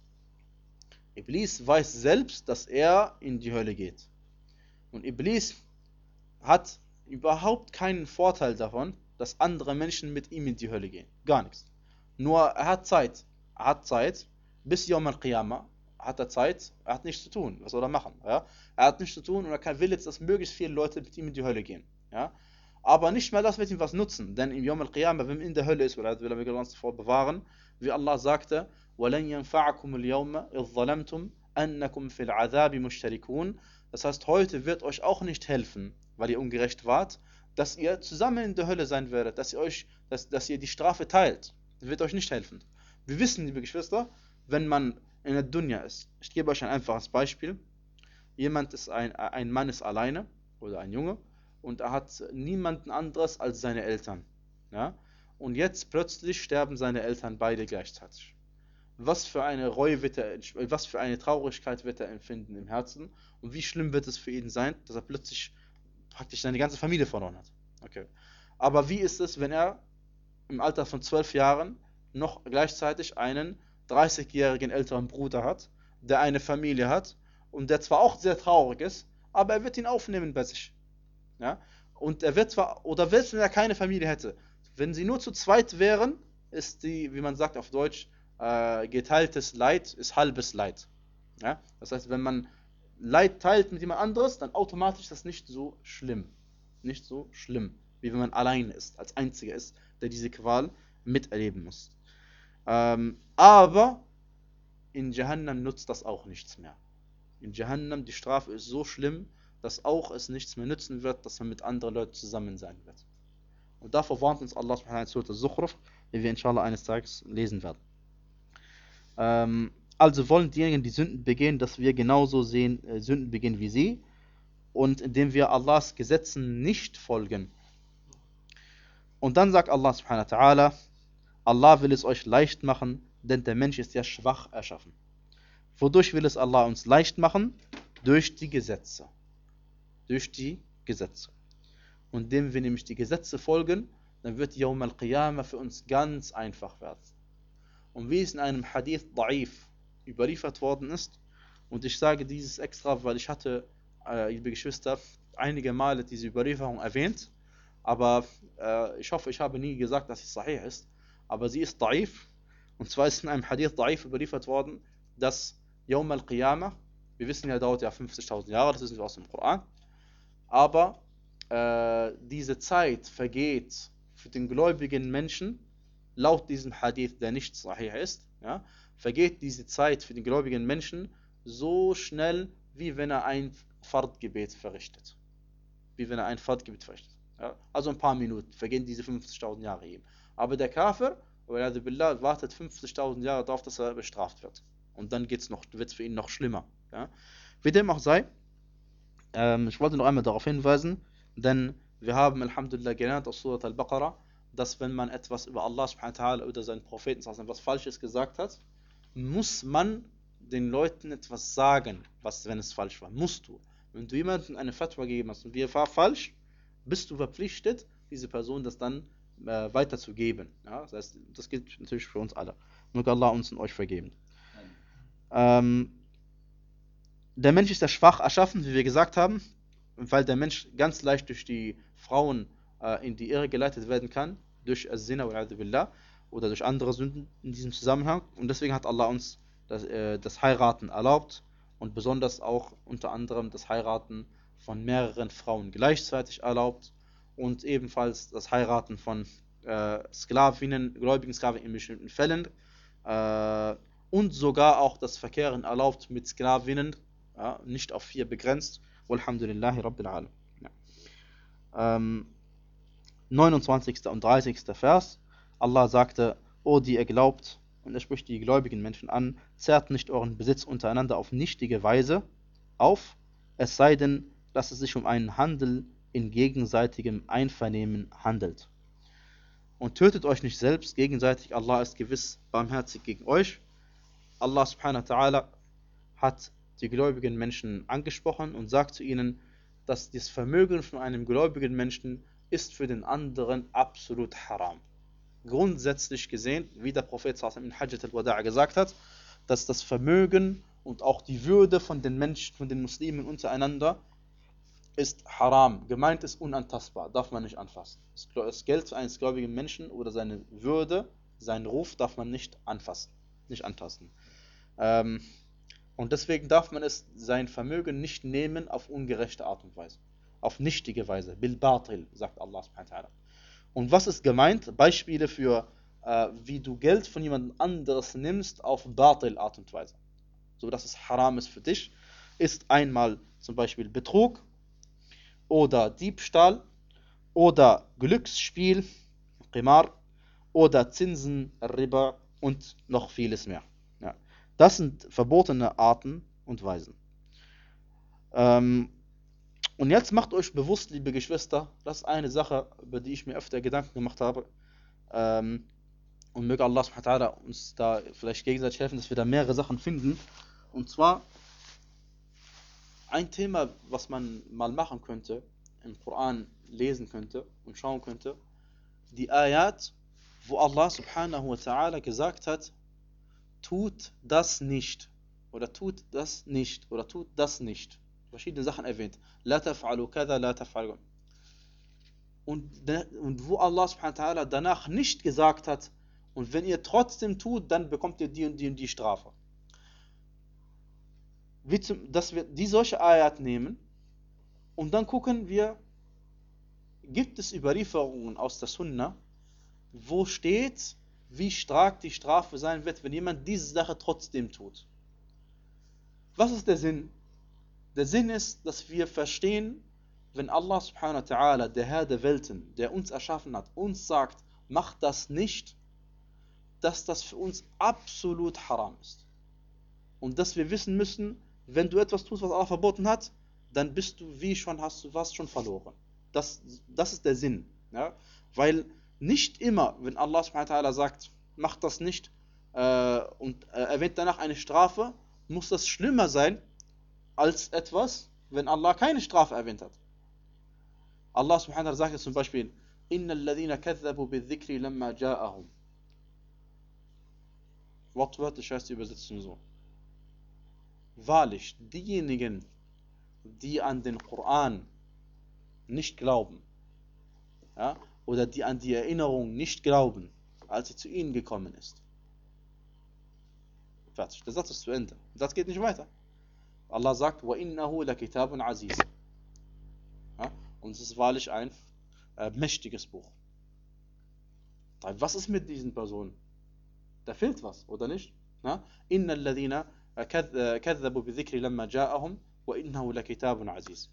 Iblis weiß selbst, dass er in die Hölle geht. Und Iblis hat überhaupt keinen Vorteil davon, dass andere Menschen mit ihm in die Hölle gehen. Gar nichts. Nur er hat Zeit. Er hat Zeit, bis Yawm al-Qiyamah hat er Zeit, er hat nichts zu tun. Was soll er machen? Ja? Er hat nichts zu tun und er kann, will jetzt, dass möglichst viele Leute mit ihm in die Hölle gehen. Ja? Aber nicht mal das wird ihm was nutzen, denn im Yawm al-Qiyamah, wenn er in der Hölle ist, oder will er uns davor bewahren, wie Allah sagte, وَلَنْ يَنْفَعَكُمُ الْيَوْمَ إِذْ ظَلَمْتُمْ أَنَّكُمْ فِي الْعَذَابِ مُشْتَرِكُونَ. Das heißt, heute wird euch auch nicht helfen, weil ihr ungerecht wart, dass ihr zusammen in der Hölle sein werdet, dass ihr euch, dass, dass ihr die Strafe teilt. Das wird euch nicht helfen. Wir wissen, liebe Geschwister, wenn man in der Dunya ist. Ich gebe euch ein einfaches Beispiel. Jemand ist ein, ein Mann ist alleine oder ein Junge und er hat niemanden anderes als seine Eltern. Ja? Und jetzt plötzlich sterben seine Eltern beide gleichzeitig. Was für eine Reue wird er, was für eine Traurigkeit wird er empfinden im Herzen und wie schlimm wird es für ihn sein, dass er plötzlich praktisch seine ganze Familie verloren hat. Okay. Aber wie ist es, wenn er im Alter von zwölf Jahren noch gleichzeitig einen dreißigjährigen älteren Bruder hat, der eine Familie hat und der zwar auch sehr traurig ist, aber er wird ihn aufnehmen bei sich. Ja? Und er wird zwar, oder selbst wenn er keine Familie hätte, wenn sie nur zu zweit wären, ist die, wie man sagt auf Deutsch, äh, geteiltes Leid ist halbes Leid. Ja? Das heißt, wenn man Leid teilt mit jemand anderes, dann automatisch ist das nicht so schlimm. Nicht so schlimm, wie wenn man allein ist, als einziger ist, der diese Qual miterleben muss. Ähm, aber in Jahannam nutzt das auch nichts mehr. In Jahannam, die Strafe ist so schlimm, dass auch es nichts mehr nützen wird, dass man mit anderen Leuten zusammen sein wird. Und davor warnt uns Allah subhanahu wa ta'ala in Zukhruf, wie wir inshallah eines Tages lesen werden. Ähm, also wollen diejenigen, die Sünden begehen, dass wir genauso sehen, äh, Sünden begehen wie sie, und indem wir Allahs Gesetzen nicht folgen. Und dann sagt Allah subhanahu wa ta'ala, Allah will es euch leicht machen, denn der Mensch ist ja schwach erschaffen. Wodurch will es Allah uns leicht machen? Durch die Gesetze. Durch die Gesetze. Und indem wir nämlich die Gesetze folgen, dann wird Yawm al-Qiyamah für uns ganz einfach werden. Und wie es in einem Hadith Da'if überliefert worden ist, und ich sage dieses extra, weil ich hatte, äh, liebe Geschwister, einige Male diese Überlieferung erwähnt, aber äh, ich hoffe, ich habe nie gesagt, dass sie sahih ist, aber sie ist Da'if, und zwar ist in einem Hadith Da'if überliefert worden, dass Yawm al-Qiyamah, wir wissen ja, dauert ja fünfzigtausend Jahre, das wissen wir aus dem Koran, aber äh, diese Zeit vergeht für den gläubigen Menschen, laut diesem Hadith, der nicht sahih ist, ja, vergeht diese Zeit für den gläubigen Menschen so schnell, wie wenn er ein Fardgebet verrichtet. Wie wenn er ein Fardgebet verrichtet. Ja, also ein paar Minuten vergehen diese fünfzigtausend Jahre ihm. Aber der Kafir, billah, wartet fünfzigtausend Jahre darauf, dass er bestraft wird. Und dann geht's noch, wird es für ihn noch schlimmer. Ja. Wie dem auch sei, ähm, ich wollte noch einmal darauf hinweisen, denn wir haben Alhamdulillah gelernt aus Surat al-Baqarah, dass wenn man etwas über Allah subhanahu wa ta'ala oder seinen Propheten etwas Falsches gesagt hat, muss man den Leuten etwas sagen, was, wenn es falsch war. Musst du. Wenn du jemandem eine Fatwa gegeben hast und wir war falsch, bist du verpflichtet, diese Person das dann äh, weiterzugeben. Ja? Das heißt, das gilt natürlich für uns alle. Möge Allah uns und euch vergeben. Ähm, der Mensch ist ja schwach erschaffen, wie wir gesagt haben, weil der Mensch ganz leicht durch die Frauen äh, in die Irre geleitet werden kann, durch Az-Zina oder durch andere Sünden in diesem Zusammenhang. Und deswegen hat Allah uns das, äh, das Heiraten erlaubt und besonders auch unter anderem das Heiraten von mehreren Frauen gleichzeitig erlaubt und ebenfalls das Heiraten von äh, Sklavinnen, gläubigen Sklavinnen in bestimmten Fällen äh, und sogar auch das Verkehren erlaubt mit Sklavinnen, ja, nicht auf vier begrenzt. Walhamdulillahi Rabbil Alamin. Ja. Ähm, neunundzwanzigster und dreißigster Vers. Allah sagte, O die ihr glaubt, und er spricht die gläubigen Menschen an, zerrt nicht euren Besitz untereinander auf nichtige Weise auf, es sei denn, dass es sich um einen Handel in gegenseitigem Einvernehmen handelt. Und tötet euch nicht selbst gegenseitig, Allah ist gewiss barmherzig gegen euch. Allah subhanahu wa ta'ala hat die gläubigen Menschen angesprochen und sagt zu ihnen, dass das Vermögen von einem gläubigen Menschen ist für den anderen absolut haram. Grundsätzlich gesehen, wie der Prophet in Hajjat al-Wada' gesagt hat, dass das Vermögen und auch die Würde von den Menschen, von den Muslimen untereinander ist haram. Gemeint ist unantastbar, darf man nicht anfassen. Das Geld eines gläubigen Menschen oder seine Würde, seinen Ruf darf man nicht anfassen, nicht antasten. Ähm, und deswegen darf man es, sein Vermögen nicht nehmen auf ungerechte Art und Weise. Auf nichtige Weise. Bil batil, sagt Allah subhanahu wa ta'ala. Und was ist gemeint? Beispiele für, äh, wie du Geld von jemand anderes nimmst auf batil Art und Weise. So dass es haram ist für dich, ist einmal zum Beispiel Betrug oder Diebstahl oder Glücksspiel, Qimar oder Zinsen, Riba und noch vieles mehr. Ja. Das sind verbotene Arten und Weisen. Ähm, und jetzt macht euch bewusst, liebe Geschwister, das ist eine Sache, über die ich mir öfter Gedanken gemacht habe. Ähm, und möge Allah subhanahu wa ta'ala uns da vielleicht gegenseitig helfen, dass wir da mehrere Sachen finden. Und zwar ein Thema, was man mal machen könnte, im Koran lesen könnte und schauen könnte, die Ayat, wo Allah subhanahu wa ta'ala gesagt hat, tut das nicht oder tut das nicht oder tut das nicht. Verschiedene Sachen erwähnt. La taf'alu kada, la taf'alu. Und, und wo Allah subhanahu wa ta'ala danach nicht gesagt hat, und wenn ihr trotzdem tut, dann bekommt ihr die und die und die Strafe. Wie zum, dass wir die solche Ayat nehmen und dann gucken wir, gibt es Überlieferungen aus der Sunna, wo steht, wie stark die Strafe sein wird, wenn jemand diese Sache trotzdem tut. Was ist der Sinn? Der Sinn ist, dass wir verstehen, wenn Allah subhanahu wa ta'ala, der Herr der Welten, der uns erschaffen hat, uns sagt, macht das nicht, dass das für uns absolut haram ist. Und dass wir wissen müssen, wenn du etwas tust, was Allah verboten hat, dann bist du, wie schon hast du was schon verloren. Das, das ist der Sinn. Ja? Weil nicht immer, wenn Allah subhanahu wa ta'ala sagt, mach das nicht äh, und äh, erwähnt danach eine Strafe, muss das schlimmer sein als etwas, wenn Allah keine Strafe erwähnt hat. Allah subhanahu wa ta'ala sagt jetzt zum Beispiel, Inna alladhina kadhabu bidhikri lamma ja'ahum. Wortwörtlich heißt die Übersetzung so. Wahrlich, diejenigen, die an den Koran nicht glauben, ja, oder die an die Erinnerung nicht glauben, als sie zu ihnen gekommen ist. Fertig, der Satz ist zu Ende. Der Satz geht nicht weiter. Allah sagt, وَإِنَّهُ لَكِتَابٌ عَزِيزٌ. Ja, und es ist wahrlich ein äh, mächtiges Buch. Was ist mit diesen Personen? Da fehlt was, oder nicht? إِنَّ الَّذِينَ كَذَّبُوا بِذِكْرِ لَمَّا جَاءَهُمْ وَإِنَّهُ لَكِتَابٌ عَزِيزٌ.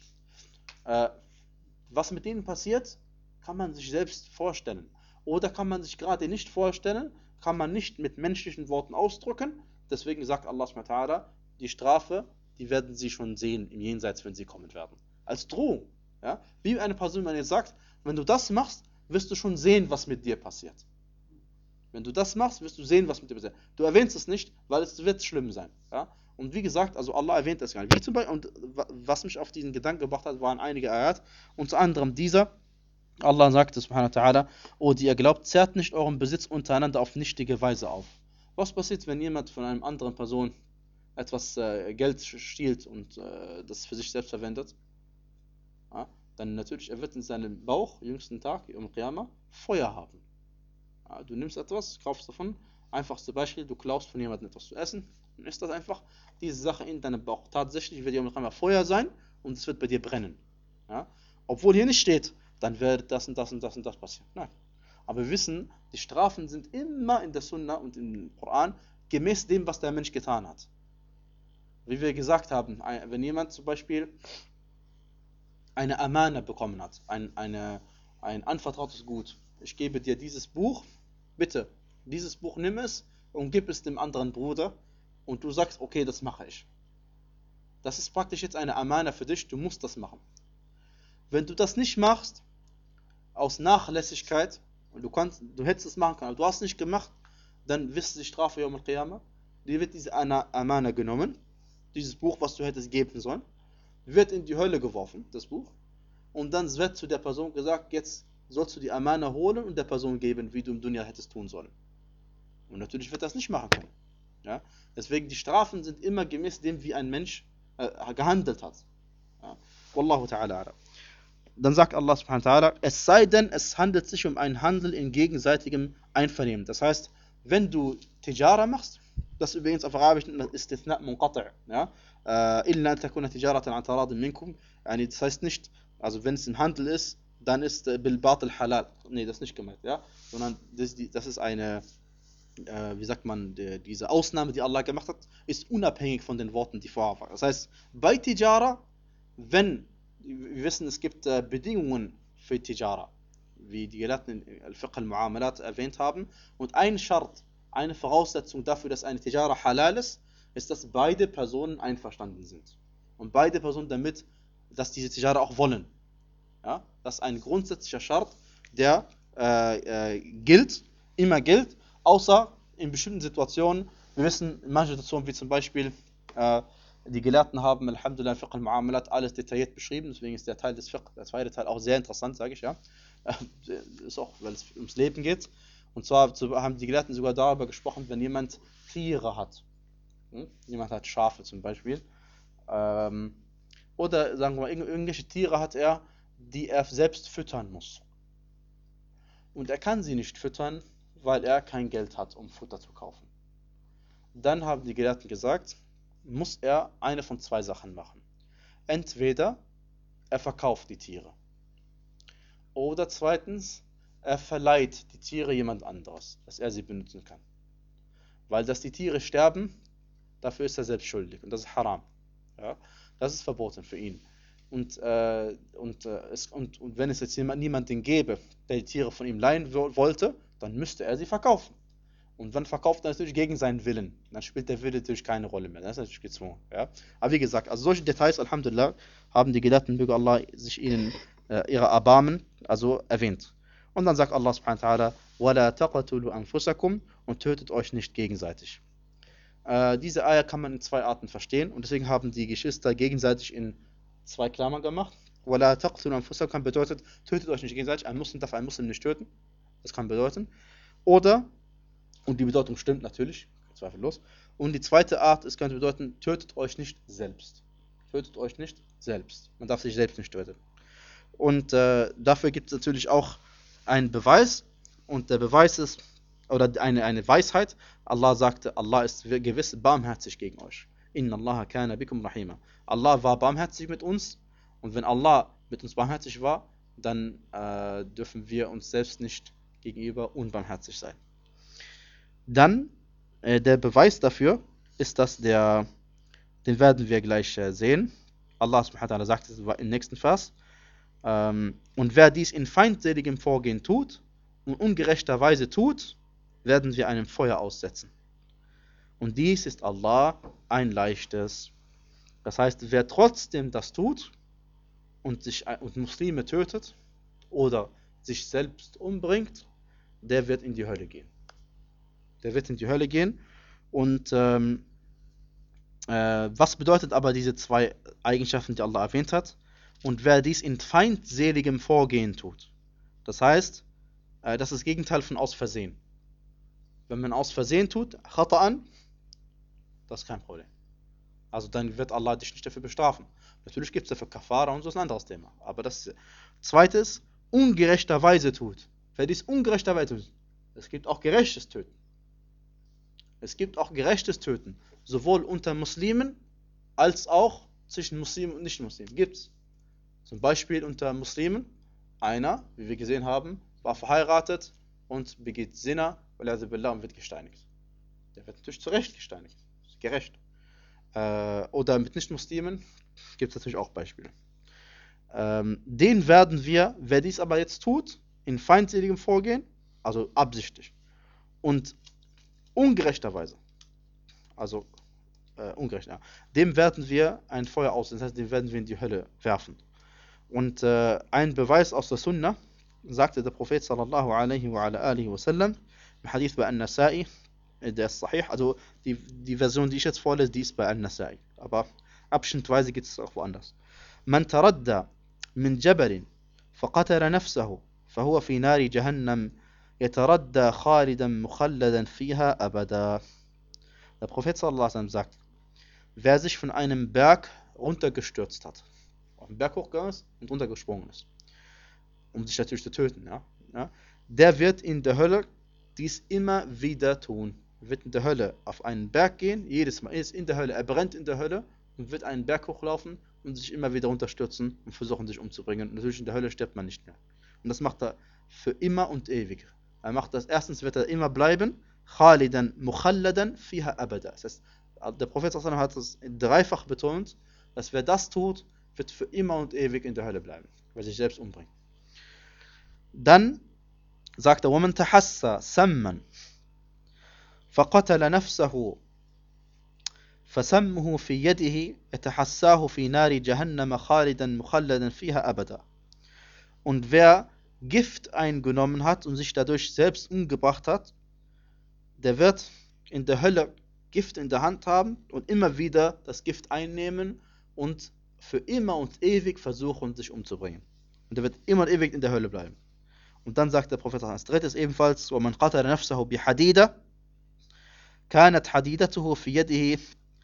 Was mit denen passiert, kann man sich selbst vorstellen. Oder kann man sich gerade nicht vorstellen, kann man nicht mit menschlichen Worten ausdrücken. Deswegen sagt Allah subhanahu wa ta'ala, die Strafe, die werden sie schon sehen im Jenseits, wenn sie kommen werden. Als Drohung. Ja? Wie eine Person, wenn ihr sagt, wenn du das machst, wirst du schon sehen, was mit dir passiert. Wenn du das machst, wirst du sehen, was mit dir passiert. Du erwähnst es nicht, weil es wird schlimm sein. Ja? Und wie gesagt, also Allah erwähnt das gar nicht. Wie zum Beispiel, und was mich auf diesen Gedanken gebracht hat, waren einige Ayat, unter anderem dieser. Allah sagte subhanahu wa ta'ala, oh, die ihr glaubt, zerrt nicht euren Besitz untereinander auf nichtige Weise auf. Was passiert, wenn jemand von einer anderen Person etwas äh, Geld stiehlt und äh, das für sich selbst verwendet? Ja, dann natürlich, er wird in seinem Bauch, jüngsten Tag, im Qiyamah, Feuer haben. Ja, du nimmst etwas, kaufst davon, einfachste Beispiel, du klaust von jemandem etwas zu essen, und isst das einfach, diese Sache in deinem Bauch. Tatsächlich wird im Qiyamah Feuer sein und es wird bei dir brennen. Ja? Obwohl hier nicht steht, dann wird das und das und das und das passieren. Nein. Aber wir wissen, die Strafen sind immer in der Sunna und im Koran gemäß dem, was der Mensch getan hat. Wie wir gesagt haben, wenn jemand zum Beispiel eine Amana bekommen hat, ein, eine, ein anvertrautes Gut, ich gebe dir dieses Buch, bitte, dieses Buch nimm es und gib es dem anderen Bruder und du sagst, okay, das mache ich. Das ist praktisch jetzt eine Amana für dich, du musst das machen. Wenn du das nicht machst, aus Nachlässigkeit, und du, kannst, du hättest es machen können, aber du hast es nicht gemacht, dann wirst du die Strafe Yawm al-Qiyamah, dir wird diese Amana genommen, dieses Buch, was du hättest geben sollen, wird in die Hölle geworfen, das Buch, und dann wird zu der Person gesagt, jetzt sollst du die Amana holen und der Person geben, wie du im Dunya hättest tun sollen. Und natürlich wird das nicht machen können. Ja? Deswegen die Strafen sind immer gemäß dem, wie ein Mensch äh, gehandelt hat. Ja? Wallahu ta'ala alam. Dann sagt Allah subhanahu wa ta'ala, es sei denn, es handelt sich um einen Handel in gegenseitigem Einvernehmen. Das heißt, wenn du Tijara machst, das übrigens auf Arabisch Istithna munqati', ja, illa an takuna tijaratan an taradin minkum, das heißt nicht, also wenn es ein Handel ist, dann ist bil batil halal. Nee, das ist nicht gemeint, ja, sondern das, das ist eine, äh, wie sagt man, die, diese Ausnahme, die Allah gemacht hat, ist unabhängig von den Worten, die vorher waren. Das heißt, bei Tijara, wenn, wir wissen, es gibt äh, Bedingungen für Tijara, wie die Gelehrten in Al-Fiqh al-Mu'amalat erwähnt haben, und ein Schart, eine Voraussetzung dafür, dass eine Tijara halal ist, ist, dass beide Personen einverstanden sind. Und beide Personen damit, dass diese Tijara auch wollen. Ja? Das ist ein grundsätzlicher Schart, der äh, äh, gilt, immer gilt, außer in bestimmten Situationen. Wir wissen, in manchen Situationen, wie zum Beispiel, äh, die Gelehrten haben, Alhamdulillah, Fiqh al-Mu'amalat, alles detailliert beschrieben, deswegen ist der Teil des Fiqh, der zweite Teil, auch sehr interessant, sage ich, ja. Ist auch, weil es ums Leben geht. Und zwar haben die Gelehrten sogar darüber gesprochen, wenn jemand Tiere hat. Hm? Jemand hat Schafe zum Beispiel. Ähm, oder sagen wir mal, irgendwelche Tiere hat er, die er selbst füttern muss. Und er kann sie nicht füttern, weil er kein Geld hat, um Futter zu kaufen. Dann haben die Gelehrten gesagt, muss er eine von zwei Sachen machen. Entweder er verkauft die Tiere. Oder zweitens, er verleiht die Tiere jemand anderes, dass er sie benutzen kann. Weil dass die Tiere sterben, dafür ist er selbst schuldig. Und das ist haram. Ja? Das ist verboten für ihn. Und, äh, und, äh, es, und, und wenn es jetzt jemand, niemanden gäbe, der die Tiere von ihm leihen wollte, dann müsste er sie verkaufen. Und wann verkauft er natürlich gegen seinen Willen? Dann spielt der Wille natürlich keine Rolle mehr. Das ist natürlich gezwungen. Ja? Aber wie gesagt, also solche Details, Alhamdulillah, haben die Gelehrten, möge Allah sich ihnen äh, ihre Erbarmen also erwähnt. Und dann sagt Allah subhanahu wa ta'ala, وَلَا تَقَتُلُوا أَنفُسَكُمْ, und tötet euch nicht gegenseitig. Äh, diese Eier kann man in zwei Arten verstehen und deswegen haben die Geschwister gegenseitig in zwei Klammern gemacht. وَلَا تَقْتُلُوا أَنفُسَكُمْ bedeutet, tötet euch nicht gegenseitig, ein Muslim darf einen Muslim nicht töten. Das kann bedeuten. Oder, und die Bedeutung stimmt natürlich, zweifellos. Und die zweite Art, es könnte bedeuten, tötet euch nicht selbst. Tötet euch nicht selbst. Man darf sich selbst nicht töten. Und äh, dafür gibt es natürlich auch einen Beweis. Und der Beweis ist, oder eine, eine Weisheit. Allah sagte, Allah ist gewiss barmherzig gegen euch. Inna Allah kana bikum rahima. Allah war barmherzig mit uns. Und wenn Allah mit uns barmherzig war, dann äh, dürfen wir uns selbst nicht gegenüber unbarmherzig sein. Dann, äh, der Beweis dafür ist, dass der, den werden wir gleich äh, sehen. Allah subhanahu wa ta'ala sagt es im nächsten Vers. Ähm, und wer dies in feindseligem Vorgehen tut und ungerechterweise tut, werden wir einem Feuer aussetzen. Und dies ist Allah ein leichtes. Das heißt, wer trotzdem das tut und, sich, und Muslime tötet oder sich selbst umbringt, der wird in die Hölle gehen. Der wird in die Hölle gehen. Und ähm, äh, was bedeutet aber diese zwei Eigenschaften, die Allah erwähnt hat? Und wer dies in feindseligem Vorgehen tut. Das heißt, äh, das ist das Gegenteil von aus Versehen. Wenn man aus Versehen tut, Khata'an, das ist kein Problem. Also dann wird Allah dich nicht dafür bestrafen. Natürlich gibt es dafür Kafara und so ist ein anderes Thema. Aber das zweite ist, ungerechterweise tut. Wer dies ungerechterweise tut, es gibt auch gerechtes Töten. Es gibt auch gerechtes Töten, sowohl unter Muslimen als auch zwischen Muslimen und Nicht-Muslimen. Gibt es. Zum Beispiel unter Muslimen, einer, wie wir gesehen haben, war verheiratet und begeht Zina und wird gesteinigt. Der wird natürlich zu Recht gesteinigt. Das ist gerecht. Äh, oder mit Nicht-Muslimen gibt es natürlich auch Beispiele. Ähm, den werden wir, wer dies aber jetzt tut, in feindseligem Vorgehen, also absichtlich und ungerechterweise, also äh, ungerecht, ja, dem werden wir ein Feuer aussetzen, das heißt, den werden wir in die Hölle werfen. Und äh, ein Beweis aus der Sunna, sagte der Prophet sallallahu alaihi wa ala alihi wa sallam, im Hadith bei An-Nasa'i, der ist sahih, also die, die Version, die ich jetzt vorlese, die ist bei An-Nasa'i, aber abschnittweise gibt es auch woanders. Man taradda من جبل فقتل نفسه فهو في نار جهنم يتردى خالدا مخلدا فيها أبدا. Der Prophet sallallahu alaihi wasallam sagt, wer sich von einem Berg runtergestürzt hat, auf den Berg hochgegangen ist und runtergesprungen ist, um sich natürlich zu töten, ja, ja, der wird in der Hölle dies immer wieder tun. Er wird in der Hölle auf einen Berg gehen, jedes Mal ist in der Hölle, er brennt in der Hölle und wird einen Berg hochlaufen und sich immer wieder runterstürzen und versuchen sich umzubringen. Und natürlich in der Hölle stirbt man nicht mehr. Und das macht er für immer und ewig. Er macht das, erstens wird er immer bleiben, khalidan mukhalladan fiha abada. Das heißt, der Prophet hat es dreifach betont, dass wer das tut, wird für immer und ewig in der Hölle bleiben, weil er sich selbst umbringt. Dann sagt er, وَمَنْ تَحَسَّى سَمًّا فَقَتَلَ نَفْسَهُ فَسَمُّهُ فِي يَدِهِ يَتَحَسَّاهُ فِي نَارِ جَهَنَّمَ خَالِدًا مُخَلَّدًا فِيهَا أَبَدًا. Und wer Gift eingenommen hat und sich dadurch selbst umgebracht hat, der wird in der Hölle Gift in der Hand haben und immer wieder das Gift einnehmen und für immer und ewig versuchen, sich umzubringen. Und er wird immer und ewig in der Hölle bleiben. Und dann sagt der Prophet als drittes ebenfalls, وَمَنْ قَتَلَ نَفْسَهُ بِحَدِيدَةٍ كَانَتْ حَدِيدَتُهُ فِي يَدِهِ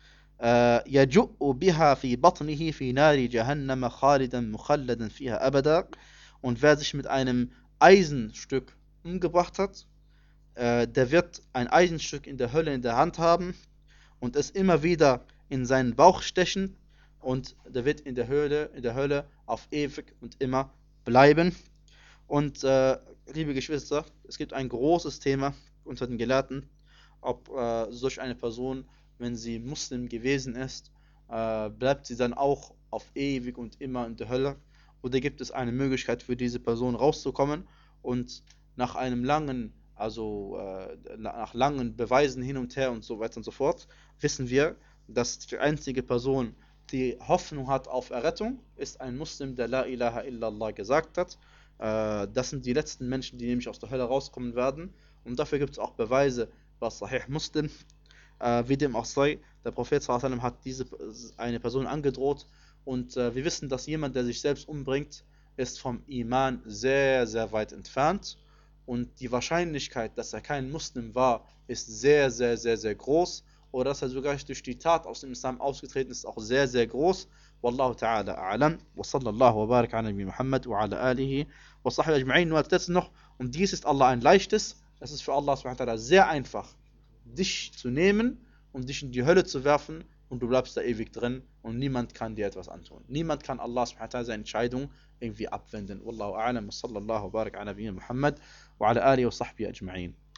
يَجُؤُّ بِهَا فِي بَطْنِهِ فِي نَارِ جَهَنَّمَ خَالِدًا مُخَلَّدًا فِيهَا أَبَدًا. Und wer sich mit einem Eisenstück umgebracht hat, äh, der wird ein Eisenstück in der Hölle in der Hand haben und es immer wieder in seinen Bauch stechen und der wird in der Hölle, in der Hölle auf ewig und immer bleiben. Und äh, liebe Geschwister, es gibt ein großes Thema unter den Gelehrten, ob äh, solch eine Person, wenn sie Muslim gewesen ist, äh, bleibt sie dann auch auf ewig und immer in der Hölle, oder gibt es eine Möglichkeit für diese Person rauszukommen. Und nach einem langen, also äh, nach langen Beweisen hin und her und so weiter und so fort, wissen wir, dass die einzige Person, die Hoffnung hat auf Errettung, ist ein Muslim, der La ilaha illallah gesagt hat. Äh, das sind die letzten Menschen, die nämlich aus der Hölle rauskommen werden. Und dafür gibt es auch Beweise, was Sahih Muslim, äh, wie dem auch sei. Der Prophet sallallahu alaihi wasallam hat diese eine Person angedroht. Und äh, wir wissen, dass jemand, der sich selbst umbringt, ist vom Iman sehr, sehr weit entfernt. Und die Wahrscheinlichkeit, dass er kein Muslim war, ist sehr, sehr, sehr, sehr groß. Oder dass er sogar durch die Tat aus dem Islam ausgetreten ist, auch sehr, sehr groß. Wallahu ta'ala a'lam. Wa sallallahu wa barak ala Nabi Muhammad wa ala alihi wa sahbihi ajma'in. Nur als letztes noch, und dies ist Allah ein leichtes, es ist für Allah subhanahu wa ta'ala sehr einfach, dich zu nehmen und dich in die Hölle zu werfen, und du bleibst da ewig drin und niemand kann dir etwas antun. Niemand kann Allah subhanahu wa ta'ala seine Entscheidung irgendwie abwenden. Wallahu a'lam wa sallallahu wa barak ala Nabi Muhammad wa ala alihi wa sahbihi ajma'in.